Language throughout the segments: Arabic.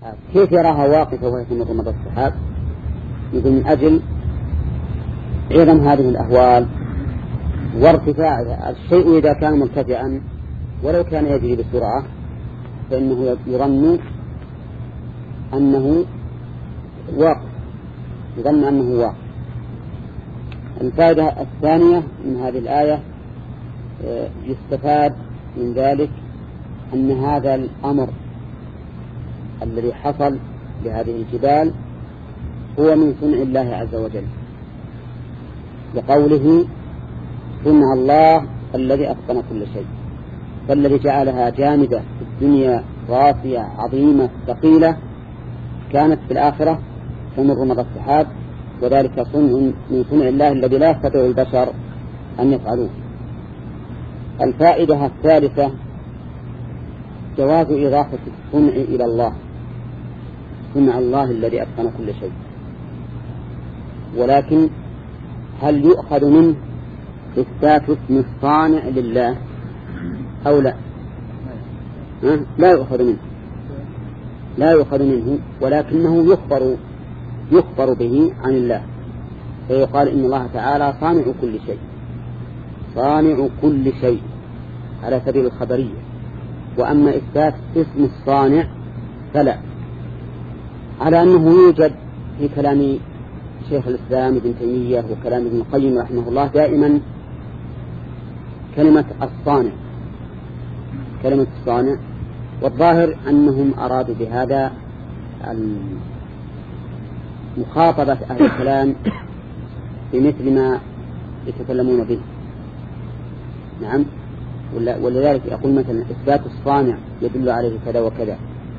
كيف يراها واقفة وهي تمر مضى السحاب؟ يقول من أجل عظم هذه الأهوال وارتفاعها. الشيء إذا كان مرتفعا ولو كان يجري بسرعة فإنه يظن أنه واقف، يظن أنه واقف. الفائدة الثانية من هذه الآية يستفاد من ذلك أن هذا الأمر الذي حصل بهذه الجبال هو من صنع الله عز وجل، لقوله صنع الله الذي أتقن كل شيء، فالذي جعلها جامدة في الدنيا راسية عظيمة ثقيلة كانت في الآخرة تمر مضى السحاب، وذلك صنع من صنع الله الذي لا يستطيع البشر أن يفعلوه. الفائدة الثالثة جواز إضافة الصنع إلى الله، صنع الله الذي أتقن كل شيء، ولكن هل يؤخذ منه إثبات اسم الصانع لله أو لا؟ لا يؤخذ منه، ولكنه يخبر به عن الله، فيقال إن الله تعالى صانع كل شيء، صانع كل شيء على سبيل الخبرية. وأما إثبات اسم الصانع فلا، على أنه يوجد في كلام شيخ الإسلام ابن تيمية وكلام ابن القيم رحمه الله دائما كلمة الصانع، والظاهر أنهم أرادوا بهذا مخاطبة أهل الكلام بمثل ما يتكلمون به. نعم، ولذلك يقول مثلا إثبات الصانع يدل عليه كذا وكذا،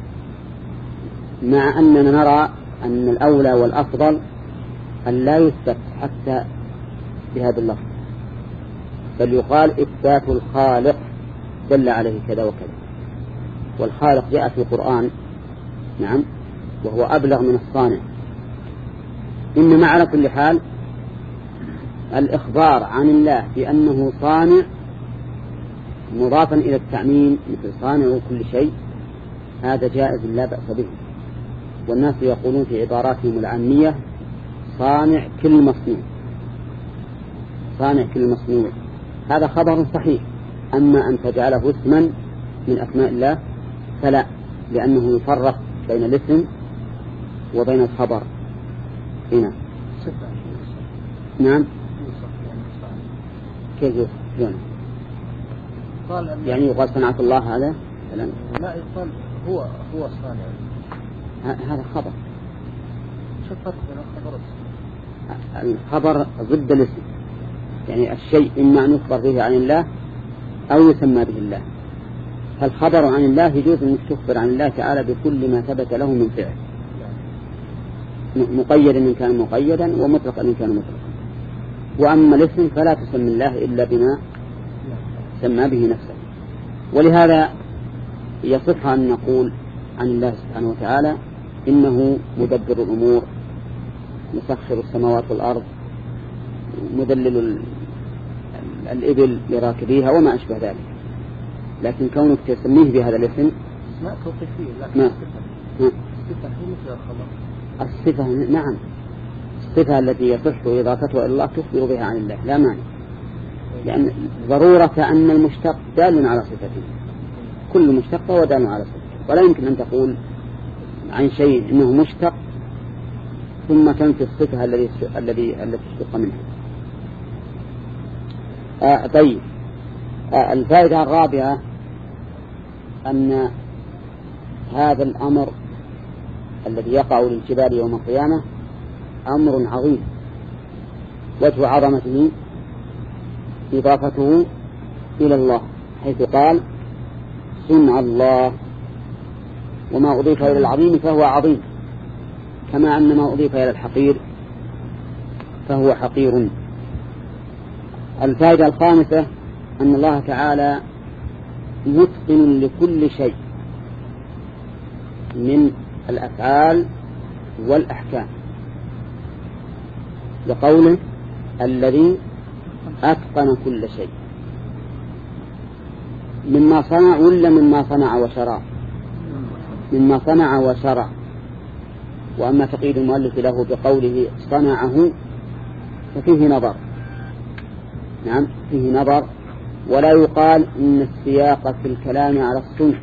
مع أننا نرى أن الأولى والأفضل أن لا يثبت حتى بهذا اللفظ، بل يقال إثبات الخالق دل عليه كذا وكذا، والخالق جاء في القرآن نعم وهو أبلغ من الصانع. إنما على كل حال الإخبار عن الله بأنه صانع مضافا إلى التعميم مثل صانع كل شيء هذا جائز لا بأس به، والناس يقولون في عباراتهم العامية صانع كل مصنوع، صانع كل مصنوع، هذا خبر صحيح. أما أن تجعله اسما من أسماء الله فلا، لأنه يفرق بين الاسم وبين الخبر. هنا نعم كيف يوصف؟ يعني يقال صنعة الله هذا لا يقال هو الصانع، هذا خبر. شو الفرق بين الخبر والاسم؟ الخبر ضد الاسم، يعني الشيء إما أن يخبر به عن الله أو يسمى به الله. فالخبر عن الله يجوز أن تخبر عن الله تعالى بكل ما ثبت له من فعل، مقيدا إن كان مقيدا ومطلقا إن كان مطلقا. وأما الاسم فلا تسمي الله إلا بما سمى به نفسه. ولهذا يصح أن نقول عن الله سبحانه وتعالى إنه مدبر الأمور، مسخر السماوات والأرض، مدلل الإبل لراكبيها وما أشبه ذلك. لكن كونك تسميه بهذا الاسم اسماء توقيفية، لكن الصفة هي مثل الخبر. الصفة نعم، الصفة التي يصح إضافتها إلى الله تخبر بها عن الله لا مانع، لأن ضرورة أن المشتق دال على صفته، كل مشتق هو دال على صفته، ولا يمكن أن تقول عن شيء إنه مشتق ثم تنفي الصفة التي اشتق منها. طيب، الفائدة الرابعة أن هذا الأمر الذي يقع للجبال يوم القيامة أمر عظيم، وجه عظمته إضافته إلى الله، حيث قال صنع الله، وما أضيف إلى العظيم فهو عظيم، كما أن ما أضيف إلى الحقير فهو حقير. الفائدة الخامسة أن الله تعالى متقن لكل شيء من الأفعال والأحكام، لقوله الذي أتقن كل شيء، مما صنع ولا مما صنع وشرع؟ مما صنع وشرع. وأما تقييد المؤلف له بقوله صنعه ففيه نظر، نعم فيه نظر، ولا يقال إن السياق في الكلام على الصنع،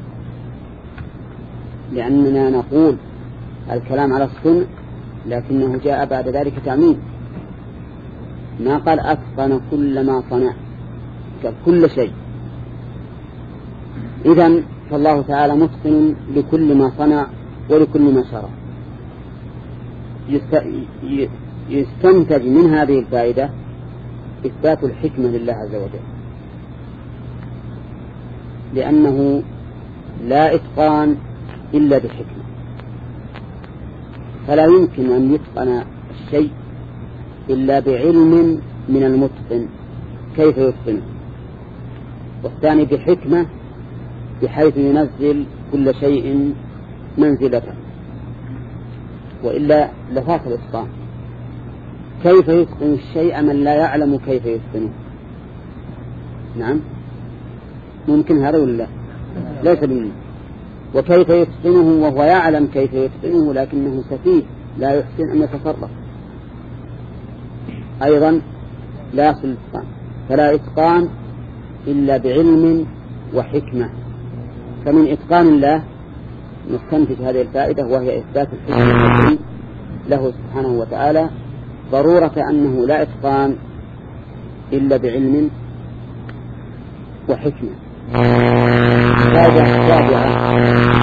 لأننا نقول الكلام على الصنع لكنه جاء بعد ذلك تعميم، ما قال أتقن كل ما صنع كل شيء. إذن فالله تعالى متقن لكل ما صنع ولكل ما شرع. يستنتج من هذه الفائدة إثبات الحكمة لله عز وجل، لأنه لا إتقان إلا بالحكمة، فلا يمكن أن يتقن الشيء إلا بعلم من المتقن كيف يتقنه، والثاني بحكمة بحيث ينزل كل شيء منزلته، وإلا لفات الإتقان. كيف يتقن الشيء من لا يعلم كيف يتقنه؟ نعم ممكن هذا ولا ليس بالممكن. وكيف يتقنه وهو يعلم كيف يتقنه لكنه سفيه لا يحسن أن يتصرف، أيضا لا يصل الإتقان. فلا إتقان إلا بعلم وحكمة. فمن إتقان الله نستنتج هذه الفائدة، وهي إثبات الحكمة له سبحانه وتعالى، ضرورة أنه لا إتقان إلا بعلم وحكمة. فائدة سابعة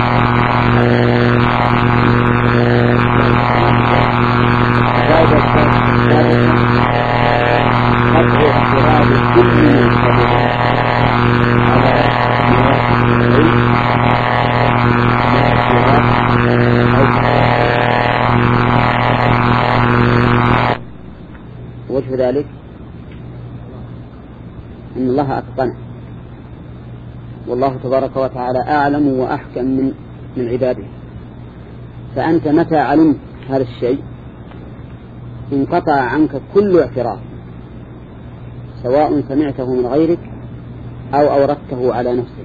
وجه ذلك أن الله أتقنه، والله تبارك وتعالى أعلم وأحكم من عباده. فأنت متى علمت هذا الشيء انقطع عنك كل اعتراف، سواء سمعته من غيرك أو أوردته على نفسك.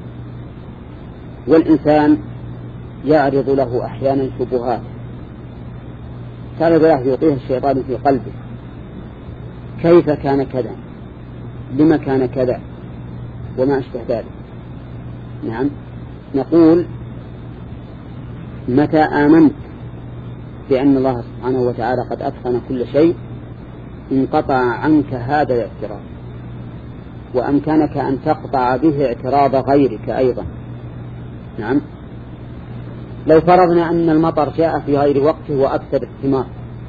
والإنسان يعرض له أحيانا شبهات كان يعطيها الشيطان في قلبه، كيف كان كذا، لما كان كذا، وما أشبه ذلك. نعم نقول متى آمنت بأن الله سبحانه وتعالى قد أتقن كل شيء انقطع عنك هذا الاعتراض، وأمكنك أن تقطع به اعتراض غيرك أيضا. نعم لو فرضنا أن المطر جاء في غير وقته وأفسد الثمار،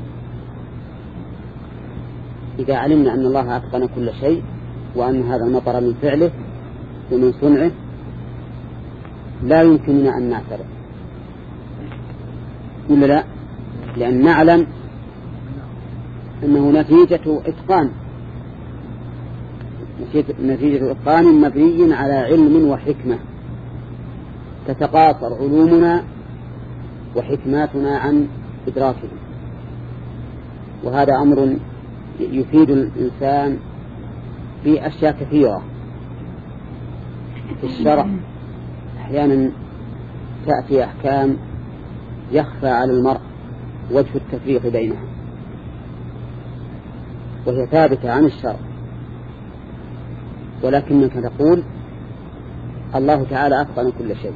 إذا علمنا أن الله أتقن كل شيء وأن هذا المطر من فعله ومن صنعه لا يمكننا أن نعترض، ولا لا؟ لأن نعلم أنه نتيجة إتقان، نتيجة إتقان مبني على علم وحكمة، تتقاصر علومنا وحكماتنا عن إدراكه. وهذا أمر يفيد الإنسان في أشياء كثيرة في الشرع. أحيانا تأتي أحكام يخفى على المرء وجه التفريق بينها، وهي ثابتة عن الشرع، ولكنك تقول الله تعالى أتقن كل شيء.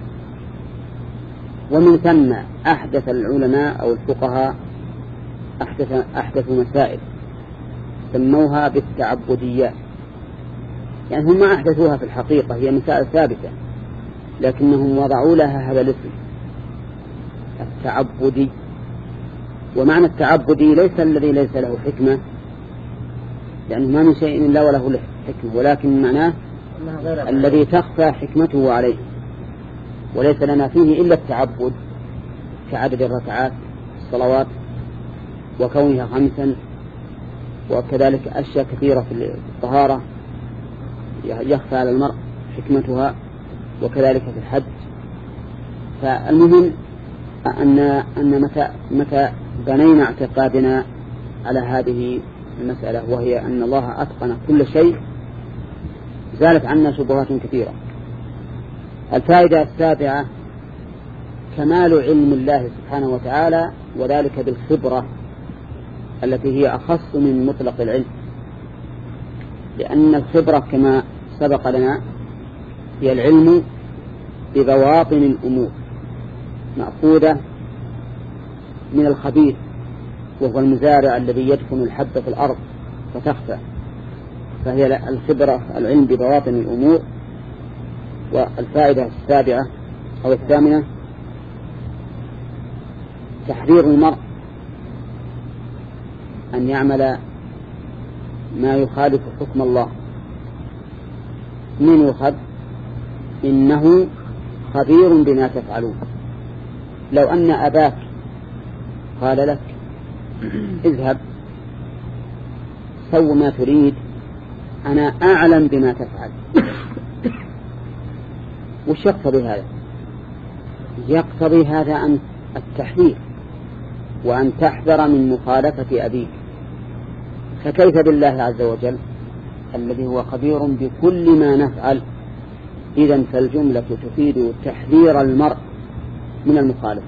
ومن ثم أحدث العلماء أو الفقهاء أحدثوا مسائل سموها بالتعبديات، يعني هم ما أحدثوها في الحقيقة، هي مسائل ثابتة لكنهم وضعوا لها هذا الاسم التعبدي. ومعنى التعبدي ليس الذي ليس له حكمة، لأنه ما من شيء إلا وله حكمة، ولكن معناه الذي تخفى حكمته عليه، وليس لنا فيه إلا التعبد كعدد الركعات الصلوات وكونها 5، وكذلك أشياء كثيرة في الطهارة يخفى على المرء حكمتها، وكذلك في الحج. فالمهم أن متى بنينا اعتقادنا على هذه المسألة، وهي أن الله أتقن كل شيء، زالت عنا شبهات كثيرة. الفائدة السابعة كمال علم الله سبحانه وتعالى، وذلك بالخبرة التي هي أخص من مطلق العلم، لأن الخبرة كما سبق لنا هي العلم ببواطن الأمور مأخوذة من الخبير، وهو المزارع الذي يدفن الحب في الأرض فتخفى، فهي الخبرة العلم ببواطن الأمور. والفائدة السابعة أو الثامنة تحذير المرء أن يعمل ما يخالف حكم الله. من يخذ؟ إنه خبير بما تفعلون. لو أن أباك قال لك اذهب سو ما تريد، أنا أعلم بما تفعل، وش يقتضي هذا؟ يقتضي هذا أن التحذير وأن تحذر من مخالفة أبيك، فكيف بالله عز وجل الذي هو خبير بكل ما نفعل؟ إذن فالجملة تفيد تحذير المرء من المخالفة،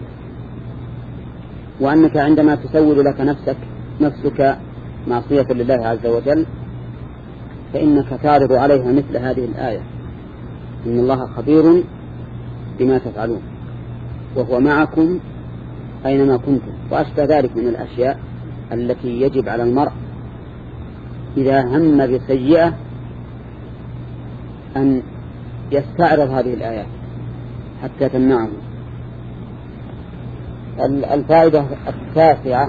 وأنك عندما تسول لك نفسك معصية لله عز وجل فإنك تعرض عليها مثل هذه الآية: إن الله خبير بما تفعلون وهو معكم أينما كنتم، وأشبه ذلك من الأشياء التي يجب على المرء إذا هم بسيئة أن يستعرض هذه الآيات حتى تمنعه. الفائدة التاسعة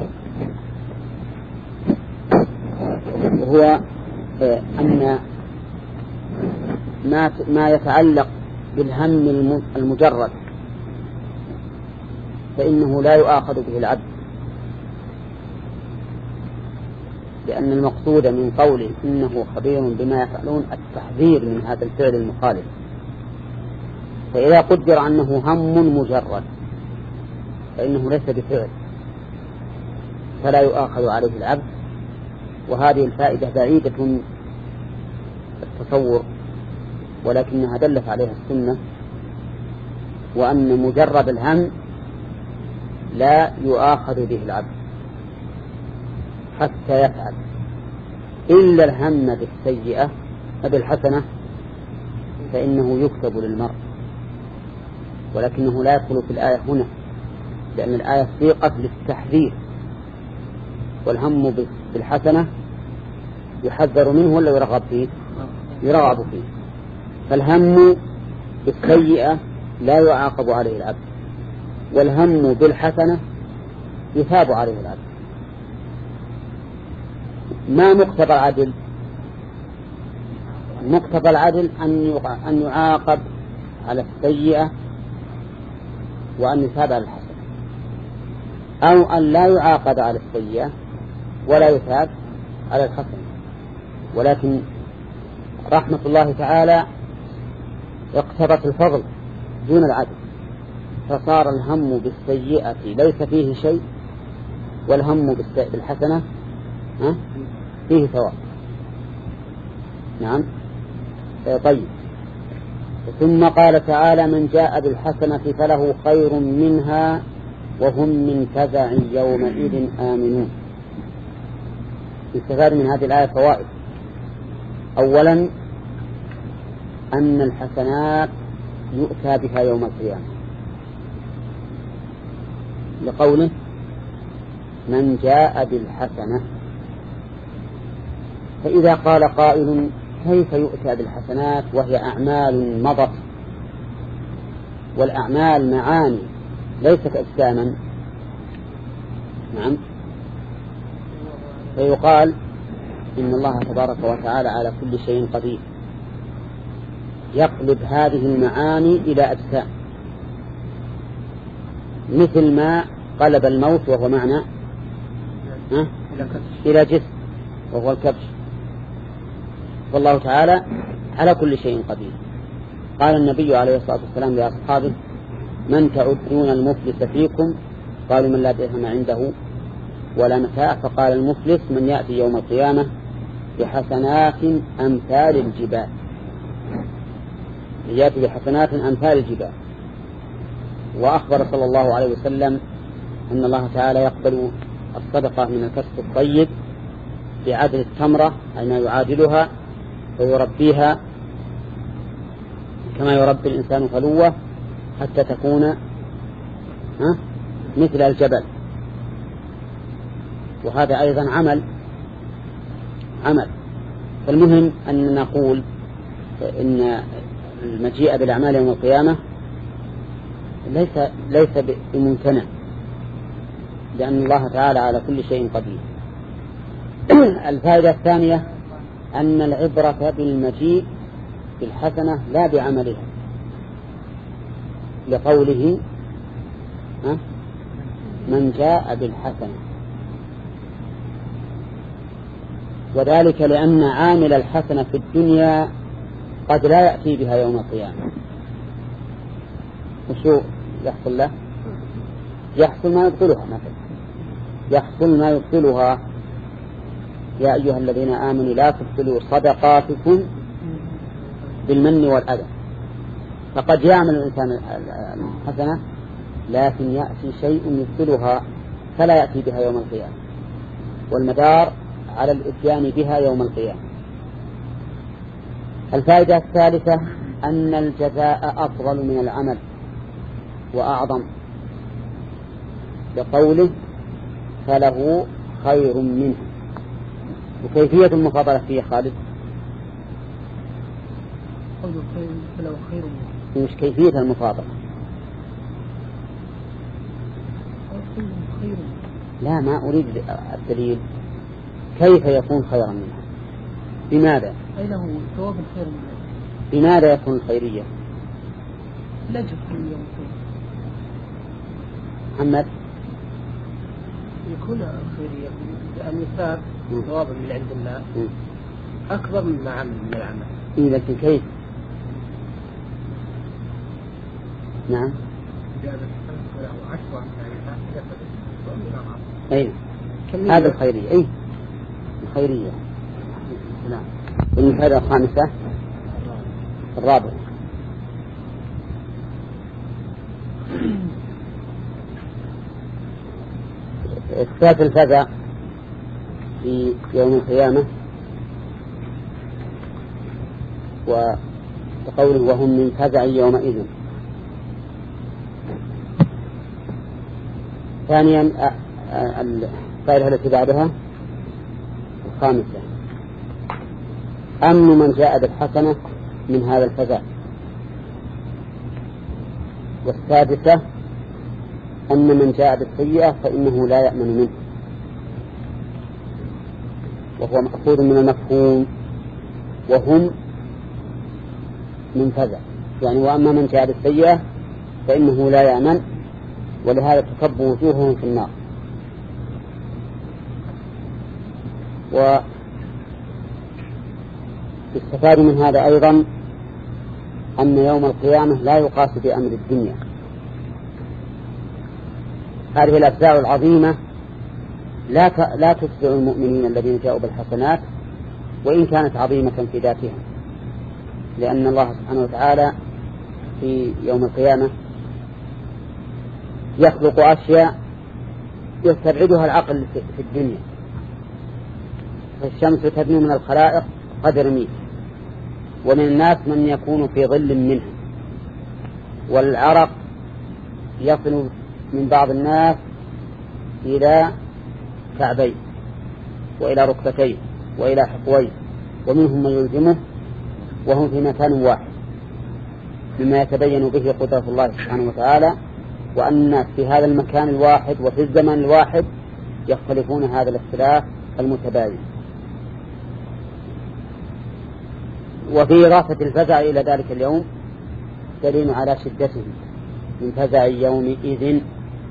هو أن ما يتعلق بالهم المجرد فإنه لا يؤاخذ به العبد، لأن المقصود من قوله إنه خبير بما يفعلون التحذير من هذا الفعل المخالف. فإذا قدر أنه هم مجرد فإنه ليس بفعل فلا يؤاخذ عليه العبد. وهذه الفائدة بعيدة من التصور، ولكنها دلت عليها السنة، وأن مجرد الهم لا يؤاخذ به العبد حتى يفعل، إلا الهم بالسيئة بالحسنة فإنه يكتب للمرء، ولكنه لا يدخل في الآية هنا، لأن الآية سيقت للتحذير، والهم بالحسنة يحذر منه ولا يرغب فيه؟ يرغب فيه. فالهم بالسيئة لا يعاقب عليه العبد، والهم بالحسنة يثاب عليه العبد. ما مقتضى العدل؟ مقتضى العدل أن يعاقب على السيئة وأن يثاب على الحسنة، أو أن لا يعاقب على السيئة ولا يثاب على الحسنة. ولكن رحمة الله تعالى اقتضت الفضل دون العدل، فصار الهم بالسيئة ليس فيه شيء، والهم بالحسنة فيه ثواب. نعم. طيب. ثم قال تعالى: من جاء بالحسنة فله خير منها وهم من فزع يومئذ آمنون. يستفاد من هذه الآية فوائد. أولا أن الحسنات يؤتى بها يوم القيامة، لقوله: من جاء بالحسنة. فإذا قال قائل: كيف يؤتى بالحسنات وهي أعمال مضت، والأعمال معاني ليست أجساما؟ نعم. فيقال: إن الله تبارك وتعالى على كل شيء قدير، يقلب هذه المعاني إلى أجسام، مثل ما قلب الموت وهو معنى إلى جسم وهو الكبش. والله تعالى على كل شيء قدير. قال النبي عليه الصلاة والسلام لأصحابه: من تعدون المفلس فيكم؟ قالوا: من لا درهم عنده ولا متاع. فقال: المفلس من يأتي يوم القيامة بحسنات أمثال الجبال، يأتي بحسنات أمثال الجبال. وأخبر صلى الله عليه وسلم أن الله تعالى يقبل الصدقة من الكسب الطيب بعدل التمرة أي ما يعادلها ويربيها كما يربي الإنسان فلوة حتى تكون مثل الجبل. وهذا أيضا عمل. فالمهم أن نقول إن المجيء بالأعمال يوم القيامة ليس بممتنع، لأن الله تعالى على كل شيء قدير. الفائدة الثانية أن العبرة بالمجيء بالحسنة لا بعملها، لقوله من جاء بالحسنة، وذلك لأن عامل الحسنة في الدنيا قد لا يأتي بها يوم القيامة. وشو يحصل له؟ يحصل ما يبطلها مثلا، يحصل ما يبطلها. يا أيها الذين آمنوا لا تبطلوا صدقاتكم بالمن والأذى. فقد يعمل الإنسان الحسنة لكن يأتي شيء يبطلها فلا يأتي بها يوم القيامة، والمدار على الإتيان بها يوم القيامة. الفائدة الثالثة أن الجزاء أفضل من العمل وأعظم، لقوله فله خير منه. وكيفية المفاضلة فيه خالد؟ فله خير منه. مش كيفية المفاضلة. خير. لا، ما أريد الدليل. كيف يكون خيرا منها؟ بماذا؟ أي له ثواب خير منه. بماذا يكون الخيرية؟ لا تكون يوم محمد يكون الخيرية أن يثاب ثوابا من عند الله أكبر مما عمل من العمل. إيه لكن كيف؟ نعم. أي هذا الخيرية. أي الخيرية. نعم. المفردة الخامسة الرابعة. إثبات الفزع في يوم القيامة، وقوله وهم من فزع يومئذ. ثانيا الفائدة التي بعدها الخامسة أمن من جاء بالحسنة من هذا الفزع. والسادسة أن من جاء بالسيئة فإنه لا يأمن منه، وهو مأخوذ من المفهوم وهم من فزع، يعني وأما من جاء بالسيئة فإنه لا يأمن، ولهذا تكب وجوههم في النار. واستفاد من هذا أيضا أن يوم القيامة لا يقاس بأمر الدنيا. هذه الأفزاع العظيمة لا تفزع المؤمنين الذين جاءوا بالحسنات وإن كانت عظيمة في ذاتها، لأن الله سبحانه وتعالى في يوم القيامة يخلق أشياء يستبعدها العقل في الدنيا. فالشمس تدنو من الخلائق قدر ميل، ومن الناس من يكون في ظل منها، والعرق يصل من بعض الناس إلى كعبين وإلى ركبتين وإلى حقوين، ومنهم من يلزمه وهم في مكان واحد، مما يتبين به قدرة الله سبحانه وتعالى، وأن الناس في هذا المكان الواحد وفي الزمن الواحد يختلفون هذا الاختلاف المتباين. وفي إضافة الفزع إلى ذلك اليوم دليل على شدته من فزع يومئذ.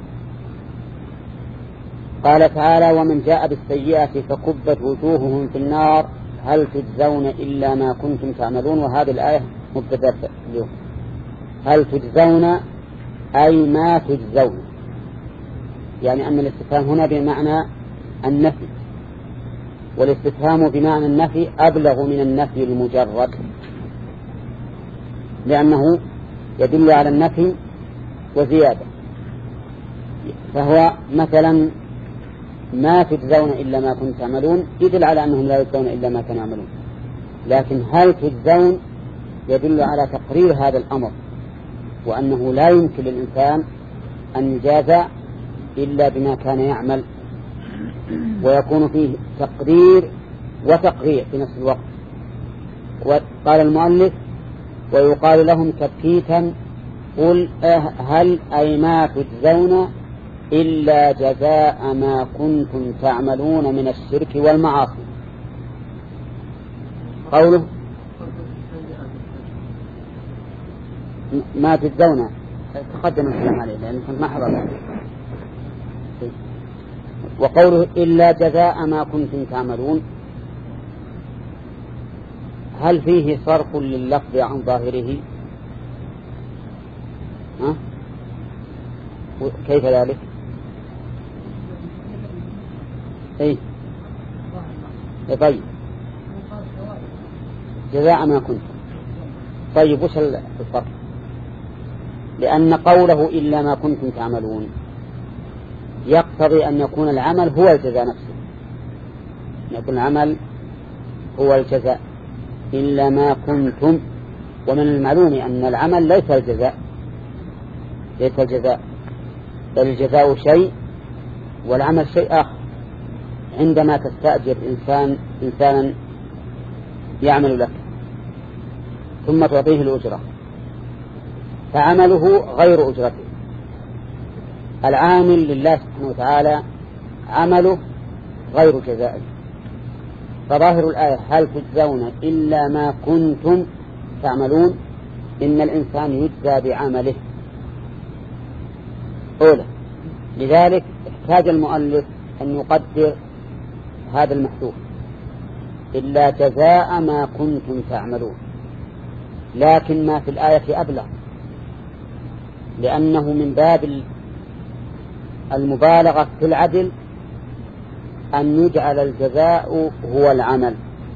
قال تعالى ومن جاء بالسيئة فكبت وجوههم في النار هل تجزون إلا ما كنتم تعملون. وهذه الآية مبتدأ اليوم. هل تجزون أي ما تجزون، يعني أن الاستفهام هنا بمعنى النفي، والاستفهام بمعنى النفي أبلغ من النفي المجرد، لأنه يدل على النفي وزيادة. فهو مثلا ما تجزون إلا ما كنتم تعملون يدل على أنهم لا يجزون إلا ما كانوا يعملون، لكن هل تجزون يدل على تقرير هذا الأمر، وأنه لا يمكن للإنسان أن يجازى إلا بما كان يعمل، ويكون فيه تقرير وتقرير في نفس الوقت. وقال المؤلف ويقال لهم تبكيتا قل هل أي ما تجزون إلا جزاء ما كنتم تعملون من الشرك والمعاصي. قوله ما تجزون تقدم الكلام عليه لأن كنت ما حضرت. وقوله إلا جزاء ما كنتم تعملون هل فيه صرف لللفظ عن ظاهره؟ كيف ذلك؟ طيب جزاء ما كنتم. طيب وش الفرق؟ لأن قوله إلا ما كنتم تعملون يقتضي أن يكون العمل هو الجزاء نفسه، يكون العمل هو الجزاء إلا ما كنتم. ومن المعلوم أن العمل ليس الجزاء، بل الجزاء شيء والعمل شيء آخر. عندما تستأجر إنسانا يعمل لك ثم تعطيه الأجرة فعمله غير أجرته، العامل لله سبحانه وتعالى عمله غير جزائه. فظاهر الآية هل تجزون إلا ما كنتم تعملون، إن الإنسان يجزى بعمله أولا. لذلك احتاج المؤلف أن يقدر هذا المحذوف إلا جزاء ما كنتم تعملون، لكن ما في الآية أبلغ، لأنه من باب المبالغة في العدل أن يجعل الجزاء هو العمل،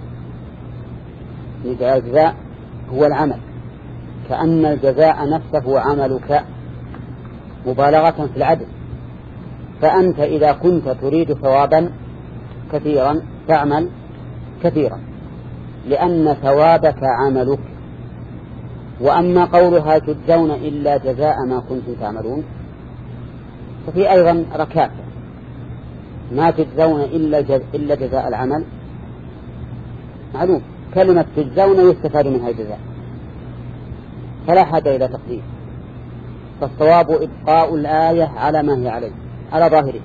يجعل الجزاء هو العمل، كأن الجزاء نفسه عملك، مبالغة في العدل. فأنت إذا كنت تريد ثوابا كثيرا تعمل كثيرا لأن ثوابك عملك. وأما قولها تجزون إلا جزاء ما كنتم تعملون ففي أيضا ركاكة، ما تجزون إلا جزاء العمل معلوم، كلمة تجزون يستفاد منها الجزاء فلا حاجة إلى تقدير. فالصواب إبقاء الآية على ما هي عليه على ظاهره،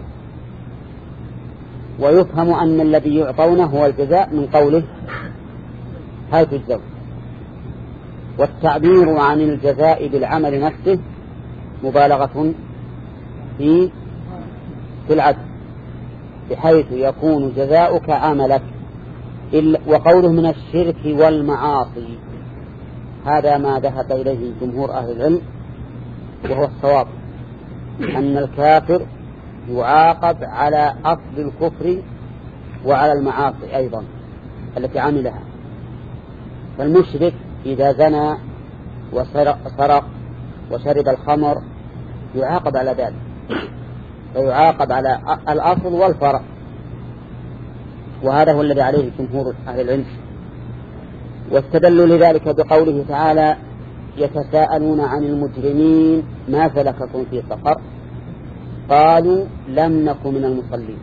ويفهم أن الذي يعطونه هو الجزاء من قوله هل تجزون. والتعبير عن الجزاء بالعمل نفسه مبالغة في العدل، بحيث يكون جزاؤك عملك. وقوله من الشرك والمعاصي هذا ما ذهب إليه جمهور أهل العلم، وهو الصواب أن الكافر يعاقب على أصل الكفر وعلى المعاصي أيضا التي عملها. فالمشرك إذا زنى وسرق وشرب الخمر يعاقب على ذلك، فيعاقب على الأصل والفرع، وهذا هو الذي عليه جمهور أهل العلم. واستدلوا لذلك بقوله تعالى يتساءلون عن المجرمين ما سلككم في سقر قالوا لم نك من المصلين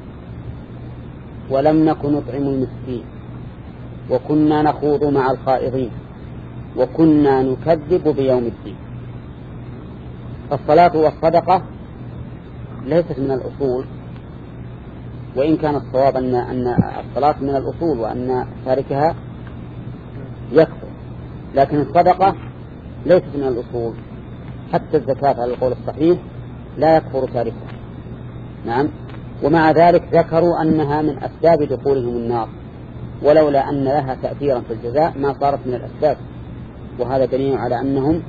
ولم نك نطعم المسكين وكنا نخوض مع الخائضين وكنا نكذب بيوم الدين. الصلاة والصدقة ليست من الأصول، وإن كان الصواب أن الصلاة من الأصول وأن تاركها يكفر، لكن الصدقة ليست من الأصول. حتى الزكاة على القول الصحيح لا يكفر تاركها. نعم. ومع ذلك ذكروا أنها من أسباب دخولهم النار، ولولا أن لها تأثيرا في الجزاء ما صارت من الأسباب. وهذا دليل على أنهم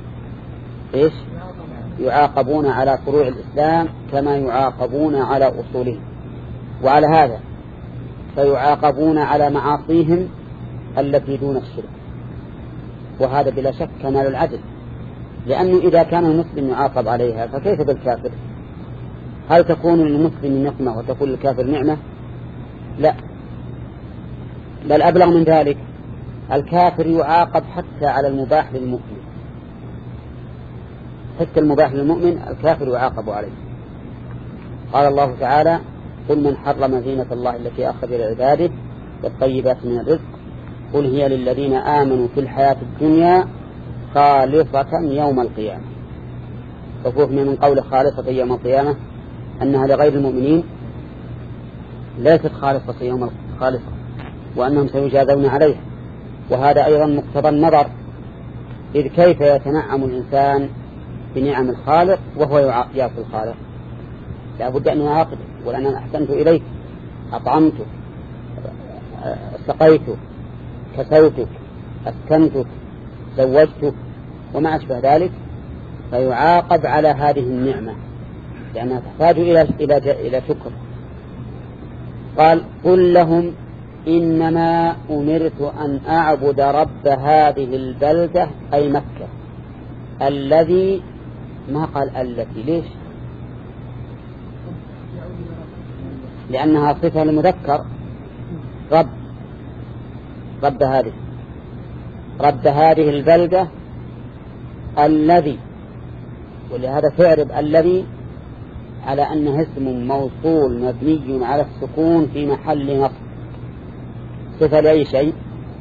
يعاقبون على فروع الإسلام كما يعاقبون على أصوله. وعلى هذا فيعاقبون على معاصيهم التي دون الشرك، وهذا بلا شك كمال العدل، لأنه إذا كان المسلم يعاقب عليها فكيف بالكافر؟ هل تكون للمسلم نقمة وتكون للكافر نعمة؟ لا، بل أبلغ من ذلك، الكافر يعاقب حتى على المباح للمؤمن، حتى المباح للمؤمن الكافر يعاقب عليه. قال الله تعالى: قل من حرم زينة الله التي أخرج لعباده والطيبات من الرزق قل هي للذين آمنوا في الحياة الدنيا خالصة يوم القيامة. ففهم من قول خالصة يوم القيامة أنها لغير المؤمنين ليست خالصة يوم خالصة، وأنهم سيجازون عليها. وهذا أيضا مقتضى النظر، إذ كيف يتنعم الإنسان بنعم الخالق وهو يعصي الخالق؟ لا بد أن يعاقبه، ولأن أحسنت إليك، أطعمتك، سقيتك، كسوتك، أسكنتك، زوجتك وما أشبه ذلك، فيعاقب على هذه النعمة لأنها تحتاج إلى شكر. قال: قل لهم إنما أمرت أن أعبد رب هذه البلدة أي مكة الذي، ما قال التي، ليش؟ لأنها صفة لمذكر، رب هذه البلدة الذي، ولهذا تعرب الذي على أنه اسم موصول مبني على السكون في محل نصب، صفة لأي شيء؟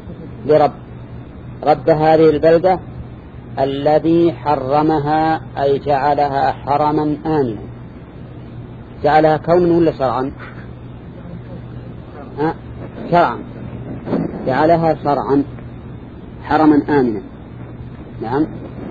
رب هذه البلدة الذي حرمها أي جعلها حرما آمنا. جعلها كونا ولا شرعا؟ شرعا، جعلها شرعا حرما آمنا. نعم.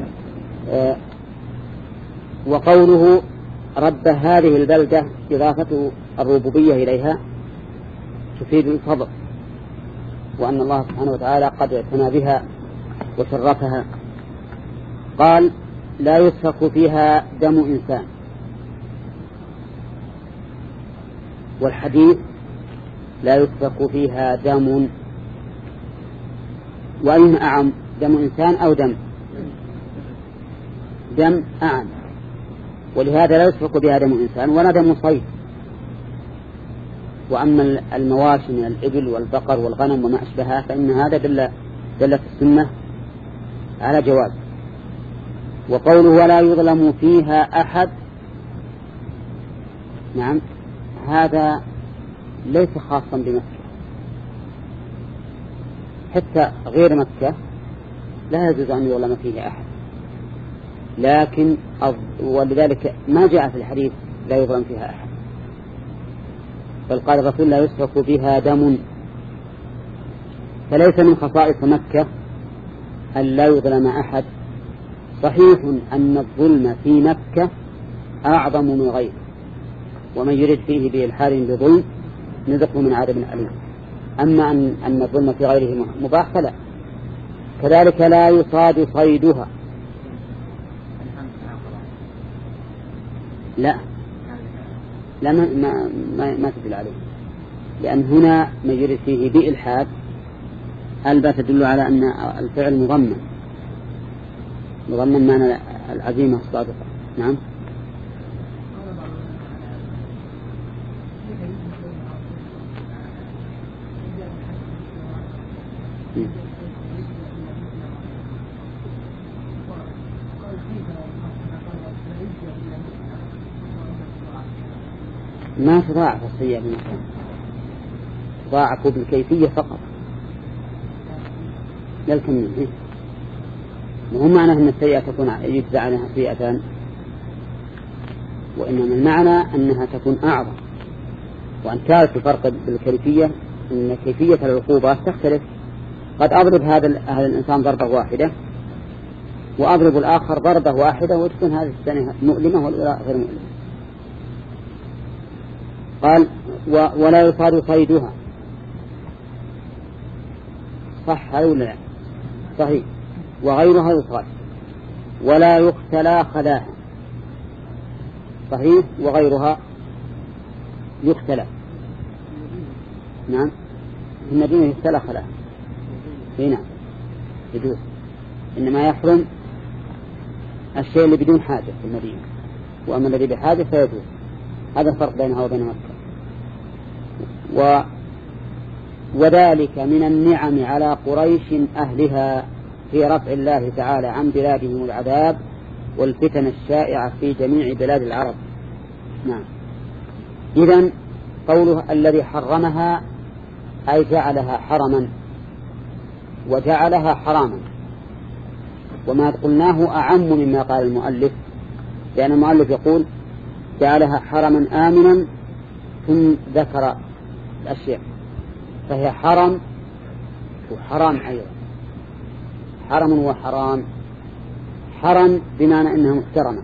وقوله رب هذه البلدة إضافة الربوبية إليها تفيد الفضل، وأن الله سبحانه وتعالى قد اعتنى بها وشرفها. قال: لا يسفك فيها دم إنسان. والحديث لا يسفك فيها دم، وأين أعم، دم إنسان أو دم أعم، ولهذا لا يسفك بها دم إنسان ولا دم صيد. وأما المواشي من الإبل والبقر والغنم وما أشبهها فإن هذا دلت السنة على جواز. وقوله ولا يظلم فيها أحد، نعم، هذا ليس خاصا بمكة، حتى غير مكة لا يجوز أن يظلم فيها أحد، لكن ولذلك ما جاء في الحديث لا يظلم فيها أحد، بل قال الرسول لا يسفك بها دم. فليس من خصائص مكة أن لا يظلم أحد. صحيح أن الظلم في مكة أعظم من غيره، ومن يرد فيه بإلحاد بظلم نذقه من عذاب أليم. أما أن الظلم في غيره مباح فلا. كذلك لا يصاد صيدها. لا ما تدل عليه، لأن هنا ما يرد فيه بإلحاد البا تدل على أن الفعل مضمن معنى العزيمة الصادقة. نعم. ما تضاعف السيئة بالمكان، تضاعف بالكيفية فقط لا الكمية. وهو معنى أن السيئة تكون يجزى عنها سيئتان، وإنما المعنى أنها تكون أعظم. وأن كانت الفرق بالكيفية أن كيفية العقوبة تختلف. قد أضرب هذا الإنسان ضربة واحدة وأضرب الآخر ضربة واحدة وتكون هذه الثانية مؤلمة والأولى غير مؤلمة. قال ولا يصاد صيدها. صح هذا ولا لا؟ صحيح. وغيرها يصاد. ولا يختلى خلاها. صحيح. وغيرها يختلى. نعم. في المدينة يختلى خلاها. نعم يجوز، إنما يحرم الشيء اللي بدون حاجة في المدينة، وأما الذي بحاجة فيجوز. هذا الفرق بينها وبين مكة. وذلك من النعم على قريش أهلها في رفع الله تعالى عن بلادهم العذاب والفتن الشائعة في جميع بلاد العرب. نعم. إذن قوله الذي حرمها أي جعلها حرما وجعلها حراما، وما قلناه أعم مما قال المؤلف، لأن المؤلف يقول جعلها حرما آمنا ثم ذكر الأشياء، فهي حرم وحرام أيضا. حرم وحرام. حرم بمعنى أنها محترمة،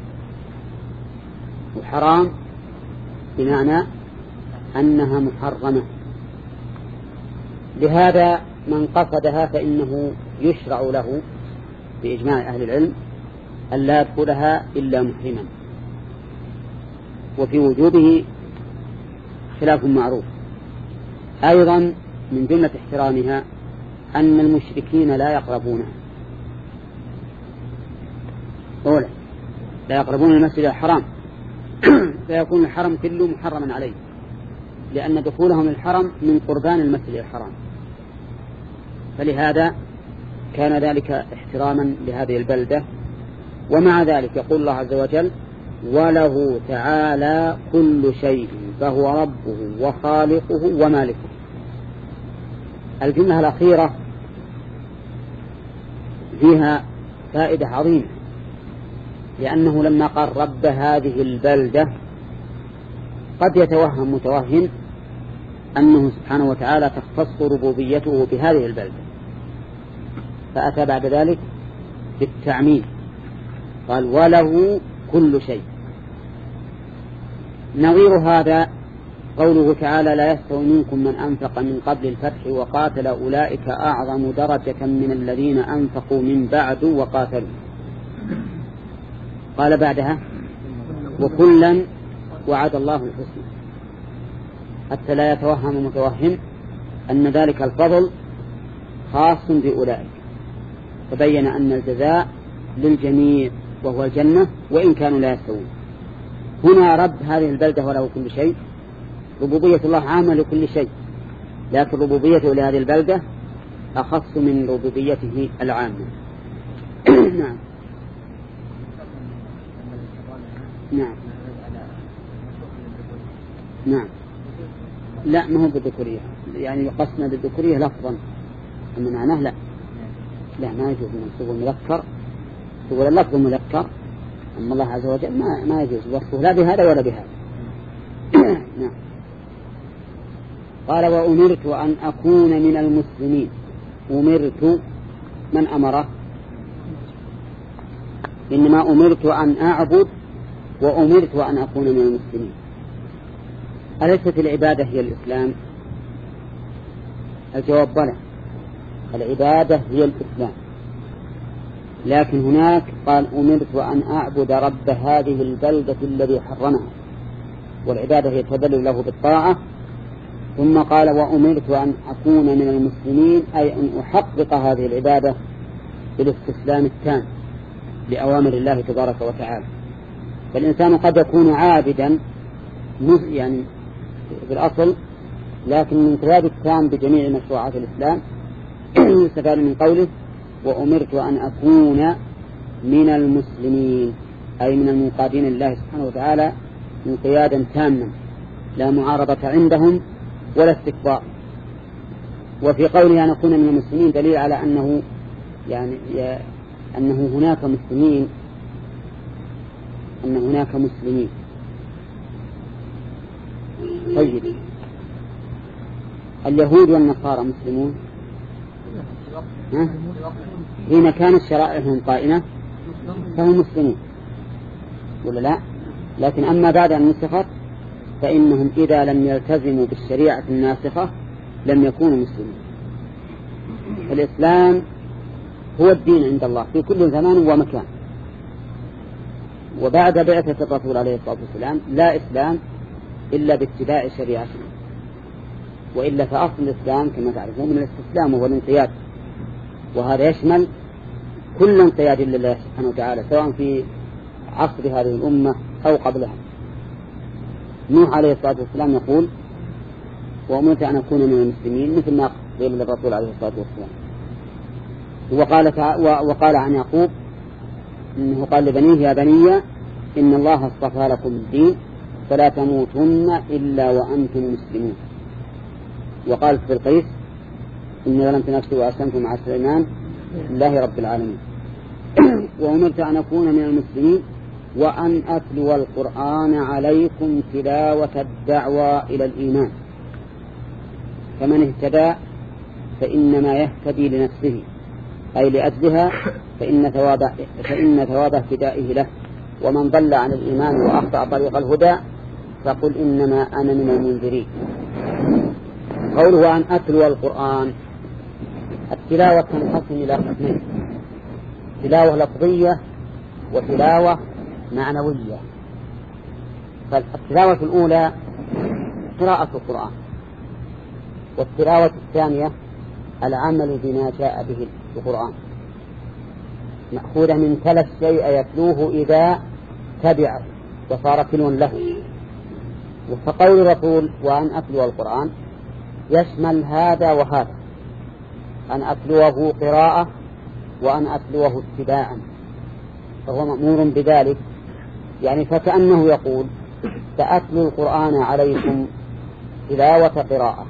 وحرام بمعنى أنها محرمة. لهذا من قصدها فإنه يشرع له بإجماع أهل العلم أن لا يدخلها إلا محرما، وفي وجوبه خلاف معروف. أيضا من جملة احترامها أن المشركين لا يقربونها، أولا لا يقربون المسجد الحرام فيكون الحرم كله محرما عليه، لأن دخولهم الحرم من قربان المسجد الحرام، فلهذا كان ذلك احتراما لهذه البلدة. ومع ذلك يقول الله عز وجل وله تعالى كل شيء فهو ربه وخالقه ومالكه. الجملة الأخيرة فيها فائدة عظيمة، لأنه لما قال رب هذه البلدة قد يتوهم متوهم أنه سبحانه وتعالى تختص ربوبيته بهذه البلدة، فأتى بعد ذلك بالتعميم قال وله كل شيء. نظير هذا قوله تعالى لا يستوي منكم من أنفق من قبل الفتح وقاتل أولئك أعظم درجة من الذين أنفقوا من بعد وقاتلوا. قال بعدها وكلا وعد الله الحسنى، حتى لا يتوهم متوهم أن ذلك الفضل خاص بأولئك، فبين أن الجزاء للجميع وهو الجنة وإن كانوا لا يستوون. هنا رب هذه البلدة وله كل شيء، ربوبية الله عامة لكل شيء، لكن ربوبيته لهذه البلدة أخص من ربوبيته العامة. نعم. نعم. نعم. لا ما هو بالذكورية، يعني يقصنا بالذكورية لفظا، أما معناه لا ما يجوز منصوب المذكر، تقول اللفظ المذكر، أما الله عز وجل ما يجوز وصفه لا بهذا ولا بهذا. نعم. قال وأمرت أن أكون من المسلمين. أمرت من أمره؟ إنما أمرت أن أعبد وأمرت أن أكون من المسلمين. أليست العبادة هي الإسلام؟ الجواب بلى، العبادة هي الإسلام، لكن هناك قال أمرت أن أعبد رب هذه البلدة الذي حرمها، والعبادة هي التذلل له بالطاعة. ثم قال وأمرت أن أكون من المسلمين، أي أن أحقق هذه العبادة بالاستسلام التام لأوامر الله تبارك وتعالى. فالإنسان قد يكون عابدا يعني بالأصل، لكن من انقياد التام بجميع مشروعات الإسلام يستفاد من قوله وأمرت أن أكون من المسلمين، أي من المنقادين لله سبحانه وتعالى انقيادا تاما لا معارضة عندهم ولا استكبار. وفي قوله أن أكون من المسلمين دليل على أنه يعني أنه هناك مسلمين، أن هناك مسلمين. طيب اليهود والنصارى مسلمون حين كانت شرائعهم قائمة فهم مسلمون ولا لا؟ لكن أما بعد أن نسخت فإنهم إذا لم يلتزموا بالشريعة الناسخة لم يكونوا مسلمين. الإسلام هو الدين عند الله في كل زمان ومكان، وبعد بعثة الرسول عليه الصلاة والسلام لا إسلام إلا باتباع شريعته، وإلا فأصل الإسلام كما تعرفون من الاستسلام وهو الانقياد، وهذا يشمل كل انقياد لله سبحانه وتعالى سواء في عصر هذه الأمة أو قبلها. نوح عليه الصلاة والسلام يقول وأمرت أن أكون من المسلمين مثل ما قيل للرسول عليه الصلاة والسلام. وقال عن يعقوب إنه قال لبنيه يا بني إن الله اصطفى لكم الدين فلا تموتن إلا وأنتم مسلمون. وقال في القيس إني ظلمت نفسي وأسلمت مع سليمان لله رب العالمين. وأمرت أن أكون من المسلمين وأن أتلو القرآن عليكم تلاوة الدعوة إلى الإيمان، فمن اهتدى فإنما يهتدي لنفسه أي لأجلها فإن ثواب اهتدائه له، ومن ضل عن الإيمان وأخطأ طريق الهدى فقل إنما أنا من المنذرين. قوله أن أتلو القرآن، التلاوة تنقسم إلى قسمين: تلاوة لفظية وتلاوة معنوية. فالتلاوة الأولى قراءة القرآن، والتلاوة الثانية العمل بما جاء به القرآن، مأخوذة من تلا الشيء يتلوه إذا تبعه وصار تلوا له. فقول الرسول وأن أتلو القرآن يشمل هذا وهذا، أن أتلوه قراءة وأن أتلوه اتباعا، فهو مأمور بذلك. يعني فكأنه يقول سأتلو القرآن عليكم تلاوة قراءة،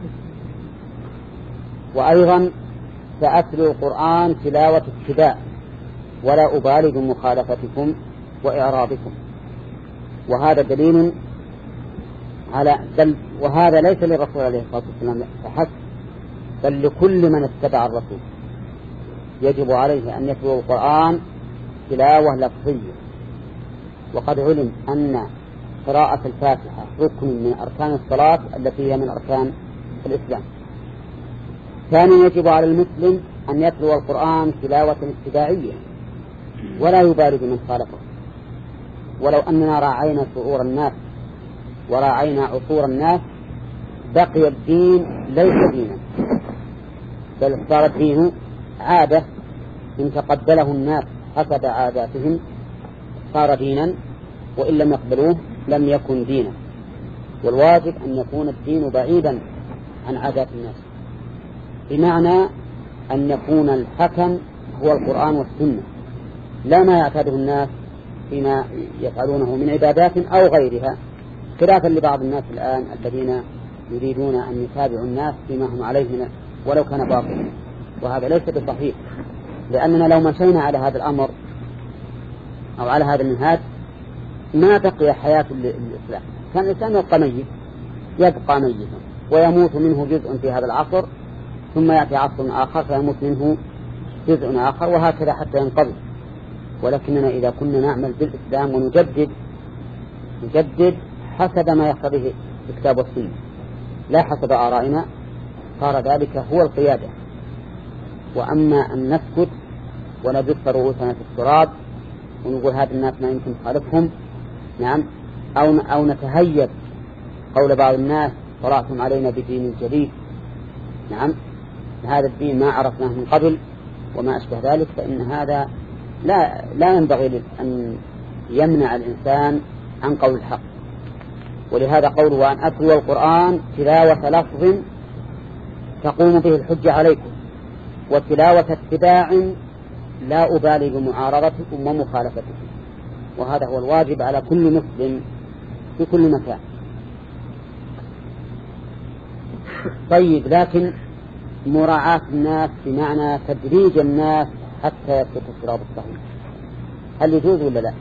وأيضا سأتلو القرآن تلاوة اتباع، ولا أبالي بمخالفتكم وإعراضكم. وهذا دليل على وهذا ليس للرسول عليه الصلاة والسلام فحسب، بل لكل من اتبع الرسول يجب عليه أن يتلو القرآن تلاوة لفظية. وقد علم أن قراءة الفاتحة ركن من أركان الصلاة التي هي من أركان الإسلام. ثانيا يجب على المسلم أن يتلو القرآن تلاوة اتباعية ولا يبالي بمن خالفه. ولو أننا راعينا شعور الناس وراعينا عصور الناس بقي الدين ليس دينا، بل صار الدين عادة إن تقبله الناس حسب عاداتهم صار دينا، وإن لم يقبلوه لم يكن دينا. والواجب أن يكون الدين بعيدا عن عادات الناس، بمعنى أن يكون الحكم هو القرآن والسنة، لا ما يعتاده الناس فيما يفعلونه من عبادات أو غيرها، خلافا لبعض الناس الآن الذين يريدون أن يتابعوا الناس فيما هم عليه ولو كان باطلا، وهذا ليس بصحيح. لأننا لو مشينا على هذا الأمر أو على هذا المنهاج ما بقي حياة الإسلام. كان الإنسان يبقى ميتا ويموت منه جزء في هذا العصر، ثم يأتي عصر آخر فيموت منه جزء آخر، وهكذا حتى ينقضي. ولكننا إذا كنا نعمل بالإسلام ونجدد حسب ما يقتضيه الكتاب والسنة لا حسب آرائنا، صار ذلك هو القيادة. وأما أن نسكت ونبث رؤوسنا في التراب ونقول هذا الناس ما يمكن خالفهم، نعم، أو نتهيب قول بعض الناس طلعتم علينا بدين جديد، نعم، هذا الدين ما عرفناه من قبل وما أشبه ذلك، فإن هذا لا ينبغي أن يمنع الإنسان عن قول الحق. ولهذا قوله أن أتلو القرآن تلاوة لفظ تقوم به الحجة عليكم، وتلاوة اتباع لا أبالي بمعارضتكم ومخالفتكم. وهذا هو الواجب على كل مسلم في كل مكان. طيب، لكن مراعاة الناس بمعنى تدريج الناس حتى يسلك الصراط الصحيح هل يجوز ولا لا؟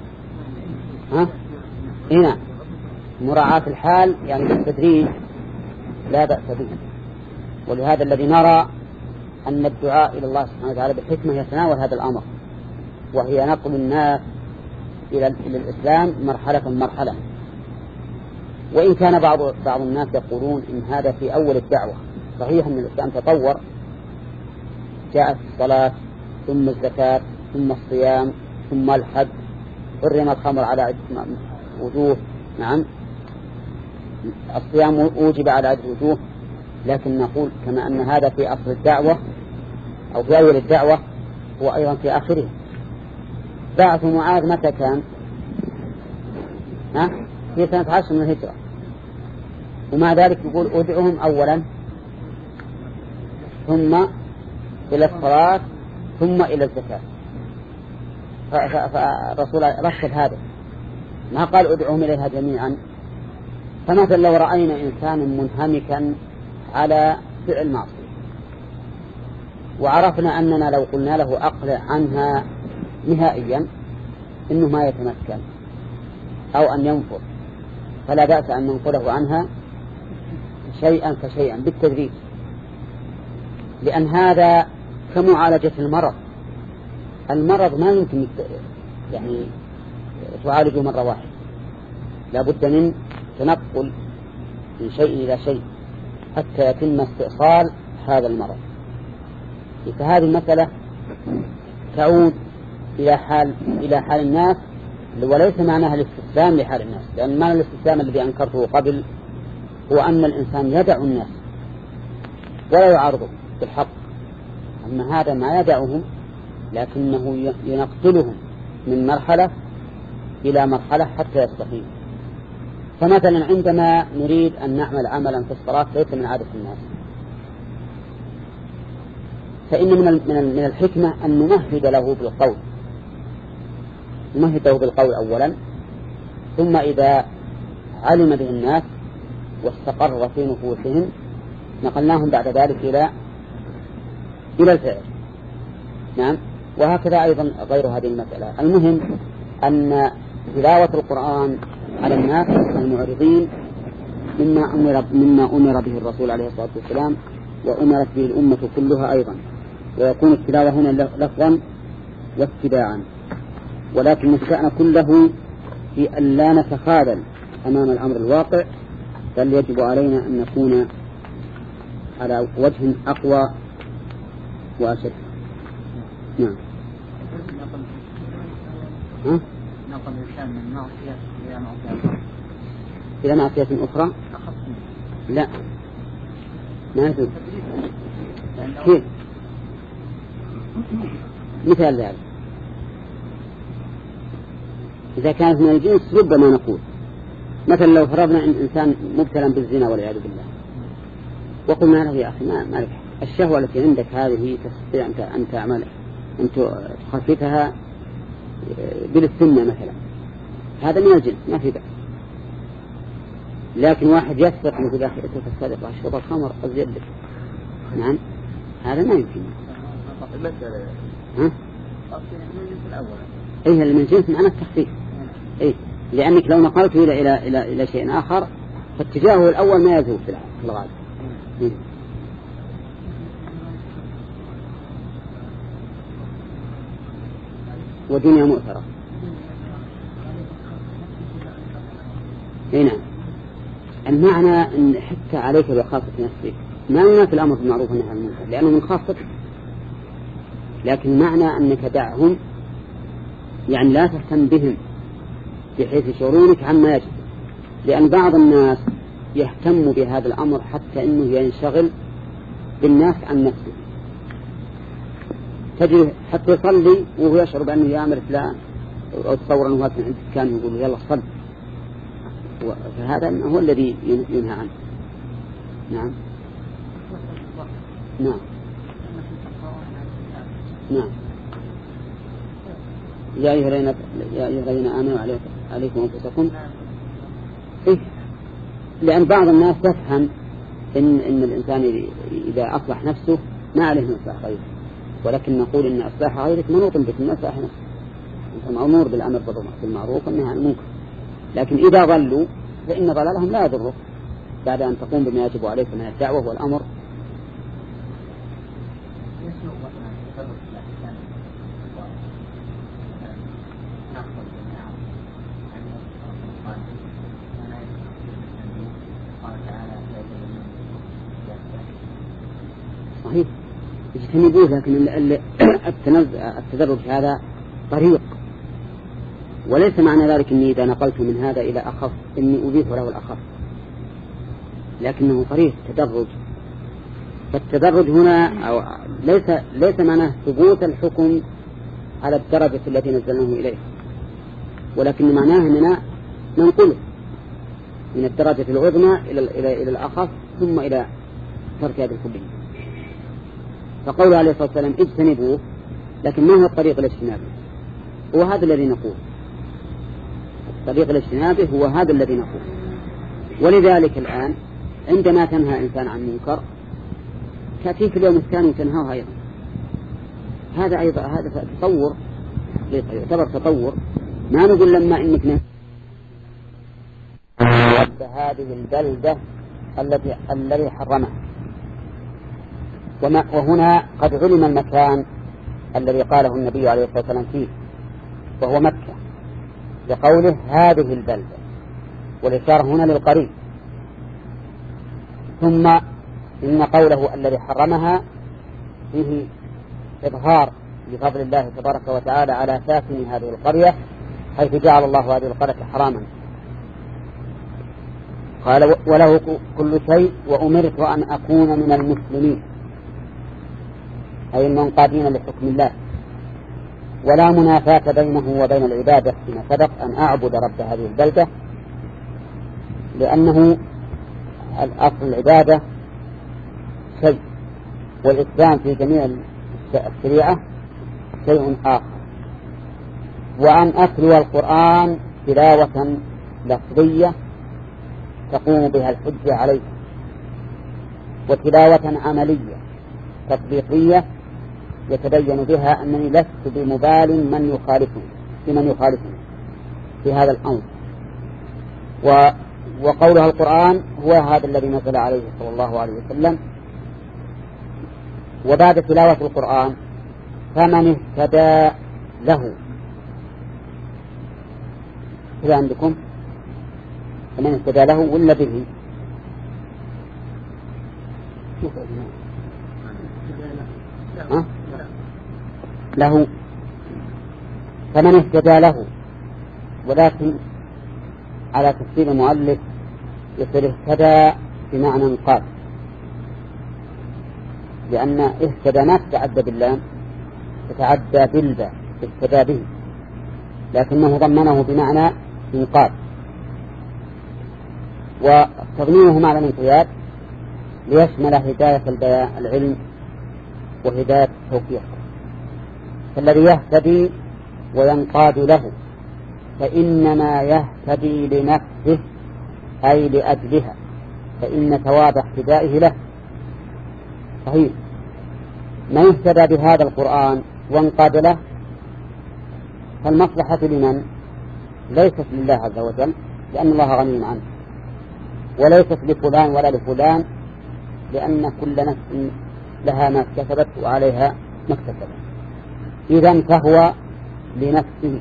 هنا مراعاة الحال يعني بالتدريج لا بأس به. ولهذا الذي نرى أن الدعاء إلى الله سبحانه وتعالى بالحكمة يتناول هذا الأمر، وهي نقل الناس إلى الإسلام مرحلة. وإن كان بعض الناس يقولون إن هذا في أول الدعوة. صحيح أن الإسلام تطور، جاءت الصلاة ثم الزكاة ثم الصيام ثم الحج، حرم الخمر على عدة وجوه، نعم، الصيام أوجب على عدة وجوه. لكن نقول كما أن هذا في أصل الدعوة أو في أول الدعوة هو أيضا في آخره. بعث معاذ متى كان؟ هي سنة 10 من الهجرة، ومع ذلك يقول ادعهم أولا ثم إلى الصلاة ثم إلى الزكاة. فالرسول رشد هذا، ما قال ادعهم إليها جميعا. فمثلا لو رأينا إنسانا منهمكا على فعل معصية وعرفنا أننا لو قلنا له أقلع عنها نهائيا إنه ما يتمكن أو أن ينفر، فلا بأس أن ننقله عنها شيئا فشيئا بالتدريج، لأن هذا كمعالجة المرض. المرض ما يمكن يعني تعالجه مرة واحدة، لا بد من تنقل من شيء إلى شيء حتى يتم استئصال هذا المرض. فهذه المسألة تعود إلى حال الناس، وليس معناها الاستسلام لحال الناس، لأن معنى الاستسلام الذي أنكرته قبل هو أن الإنسان يدع الناس ولا يعارضه بالحق. أما هذا ما يدعهم، لكنه ينقلهم من مرحلة إلى مرحلة حتى يستقيم. فمثلا عندما نريد أن نعمل عملا في الصلاة ليس من عادة الناس، فإن من الحكمة أن نمهد له بالقول، نمهده بالقول أولا، ثم إذا علم به الناس واستقر في نفوسهم نقلناهم بعد ذلك إلى الفعل. نعم. وهكذا أيضا غير هذه المسألة. المهم أن تلاوة القرآن على الناس المعرضين مما أمر به الرسول عليه الصلاة والسلام وأمرت به الأمة كلها أيضا، ويكون التلاوة هنا لفظا واتباعا، ولكن الشأن كله في أن لا نتخاذل أمام الأمر الواقع، بل يجب علينا أن نكون على وجه أقوى وأشد. نعم. نقل الإنسان من معصية إلى معصية أخرى؟ لا، ما يجوز. كيف؟ مثال ذلك إذا كانت من الجنس ربما نقول مثلا لو فرضنا أن إنسان مبتلا بالزنا والعياذ بالله، وقلنا له يا أخي ما لك الشهوة التي عندك هذه تستطيع أن تعمل أن تخففها بالسنة مثلا، هذا من الجنس ما في بأس. لكن واحد يسرق مثل أخي السرقة شرب الخمر أزيد لك، نعم هذا ما يمكن. إيه اللي من جنس معناه التخفيف. إيه لأنك لو نقلته إلى شيء آخر فاتجاهه الأول ما يذوب في الغالب. إيه. ودنيا مؤثرة. هنا المعنى أن حتى عليك بخاصة نفسك، ما ينافي الأمر بالمعروف والنهي عن المنكر لأنه من خاصتك، لكن معنى أنك دعهم يعني لا تهتم بهم بحيث يشعرونك عما يجب، لأن بعض الناس يهتم بهذا الأمر حتى أنه ينشغل بالناس عن نفسه، تجري حتى يصلي وهو يشعر بأنه يأمر فلان أو تصور أنه كان يقول يلا صل، فهذا هو الذي ينهى عنه. نعم نعم نعم. يا أيها الذين آمنوا عليكم أنفسكم. إيه؟ لأن بعض الناس تفهم إن الإنسان إذا أصلح نفسه ما عليه من إصلاح غيره، ولكن نقول إن إصلاح غيرك منوط بك من إصلاح نفسه، أنت مأمور بالأمر بالمعروف والنهي عن المنكر، لكن إذا ضلوا فإن ضلالهم لا يضرك بعد أن تقوم بما يجب عليك من الدعوة والأمر. صحيح يجتنبوه، لكن التدرج هذا طريق، وليس معنى ذلك أني إذا نقلت من هذا إلى أخف أني أضيف له الأخف، لكنه طريق تدرج. فالتدرج هنا أو ليس معناه ثبوت الحكم على الدرجة التي نزلناه إليه، ولكن معناه أننا ننقله من الدرجة العظمى إلى الأخف ثم إلى ترك هذه الكلية. فقوله عليه الصلاة والسلام اجتنبوه، لكن ما هو الطريق الاجتنابي؟ هو هذا الذي نقول، الطريق الاجتنابي هو هذا الذي نقول. ولذلك الآن عندما تنهى إنسان عن منكر تأتيك اليوم الثاني وتنهاه أيضا، هذا أيضا هذا تطور، يعتبر تطور. ما نقول لما إنك رب هذه البلدة الذي حرمها، وهنا قد علم المكان الذي قاله النبي عليه الصلاة والسلام فيه، وهو مكة، لقوله هذه البلدة، والإشارة هنا للقريب. ثم إن قوله الذي حرمها فيه إظهار لفضل الله تبارك وتعالى على ساكن هذه القرية، حيث جعل الله هذه القرية حراما. قال وله كل شيء وأمرت أن أكون من المسلمين، أي المنقادين لحكم الله، ولا منافاة بينه وبين العبادة فيما سبق أن أعبد رب هذه البلدة، لأنه الأصل العبادة شيء، والإسلام في جميع الشريعة شيء آخر. وأن أتلو القرآن تلاوة لفظية تقوم بها الحجة عليه، وتلاوة عملية تطبيقية يتبين بها أنني لست بمبال بمن يخالفني في هذا الأمر. وقولها القرآن هو هذا الذي نزل عليه صلى الله عليه وسلم. وبعد تلاوة القرآن فمن اهتدى له، إذا عندكم فمن اهتدى له ولا به؟ له، فمن اهتدى له، ولكن على تفسير المؤلف يصير اهتدى بمعنى قال، لأن اهتدى ما تتعدى باللام، تتعدى بالباء اهتدى به، لكنه ضمنه بمعنى انقاذ. وتضمينه معنى الانقياد ليشمل هداية العلم وهداية التوفيق. فالذي يهتدي وينقاد له فإنما يهتدي لنفسه أي لأجلها، فإن ثواب اهتدائه له. صحيح، من اهتدى بهذا القرآن وانقاد له فالمصلحة لمن؟ ليست لله عز وجل، لأن الله غني عنه، وليست لفلان ولا لفلان، لأن كل نفس لها ما كسبت وعليها ما اكتسبت. إذن فهو لنفسه،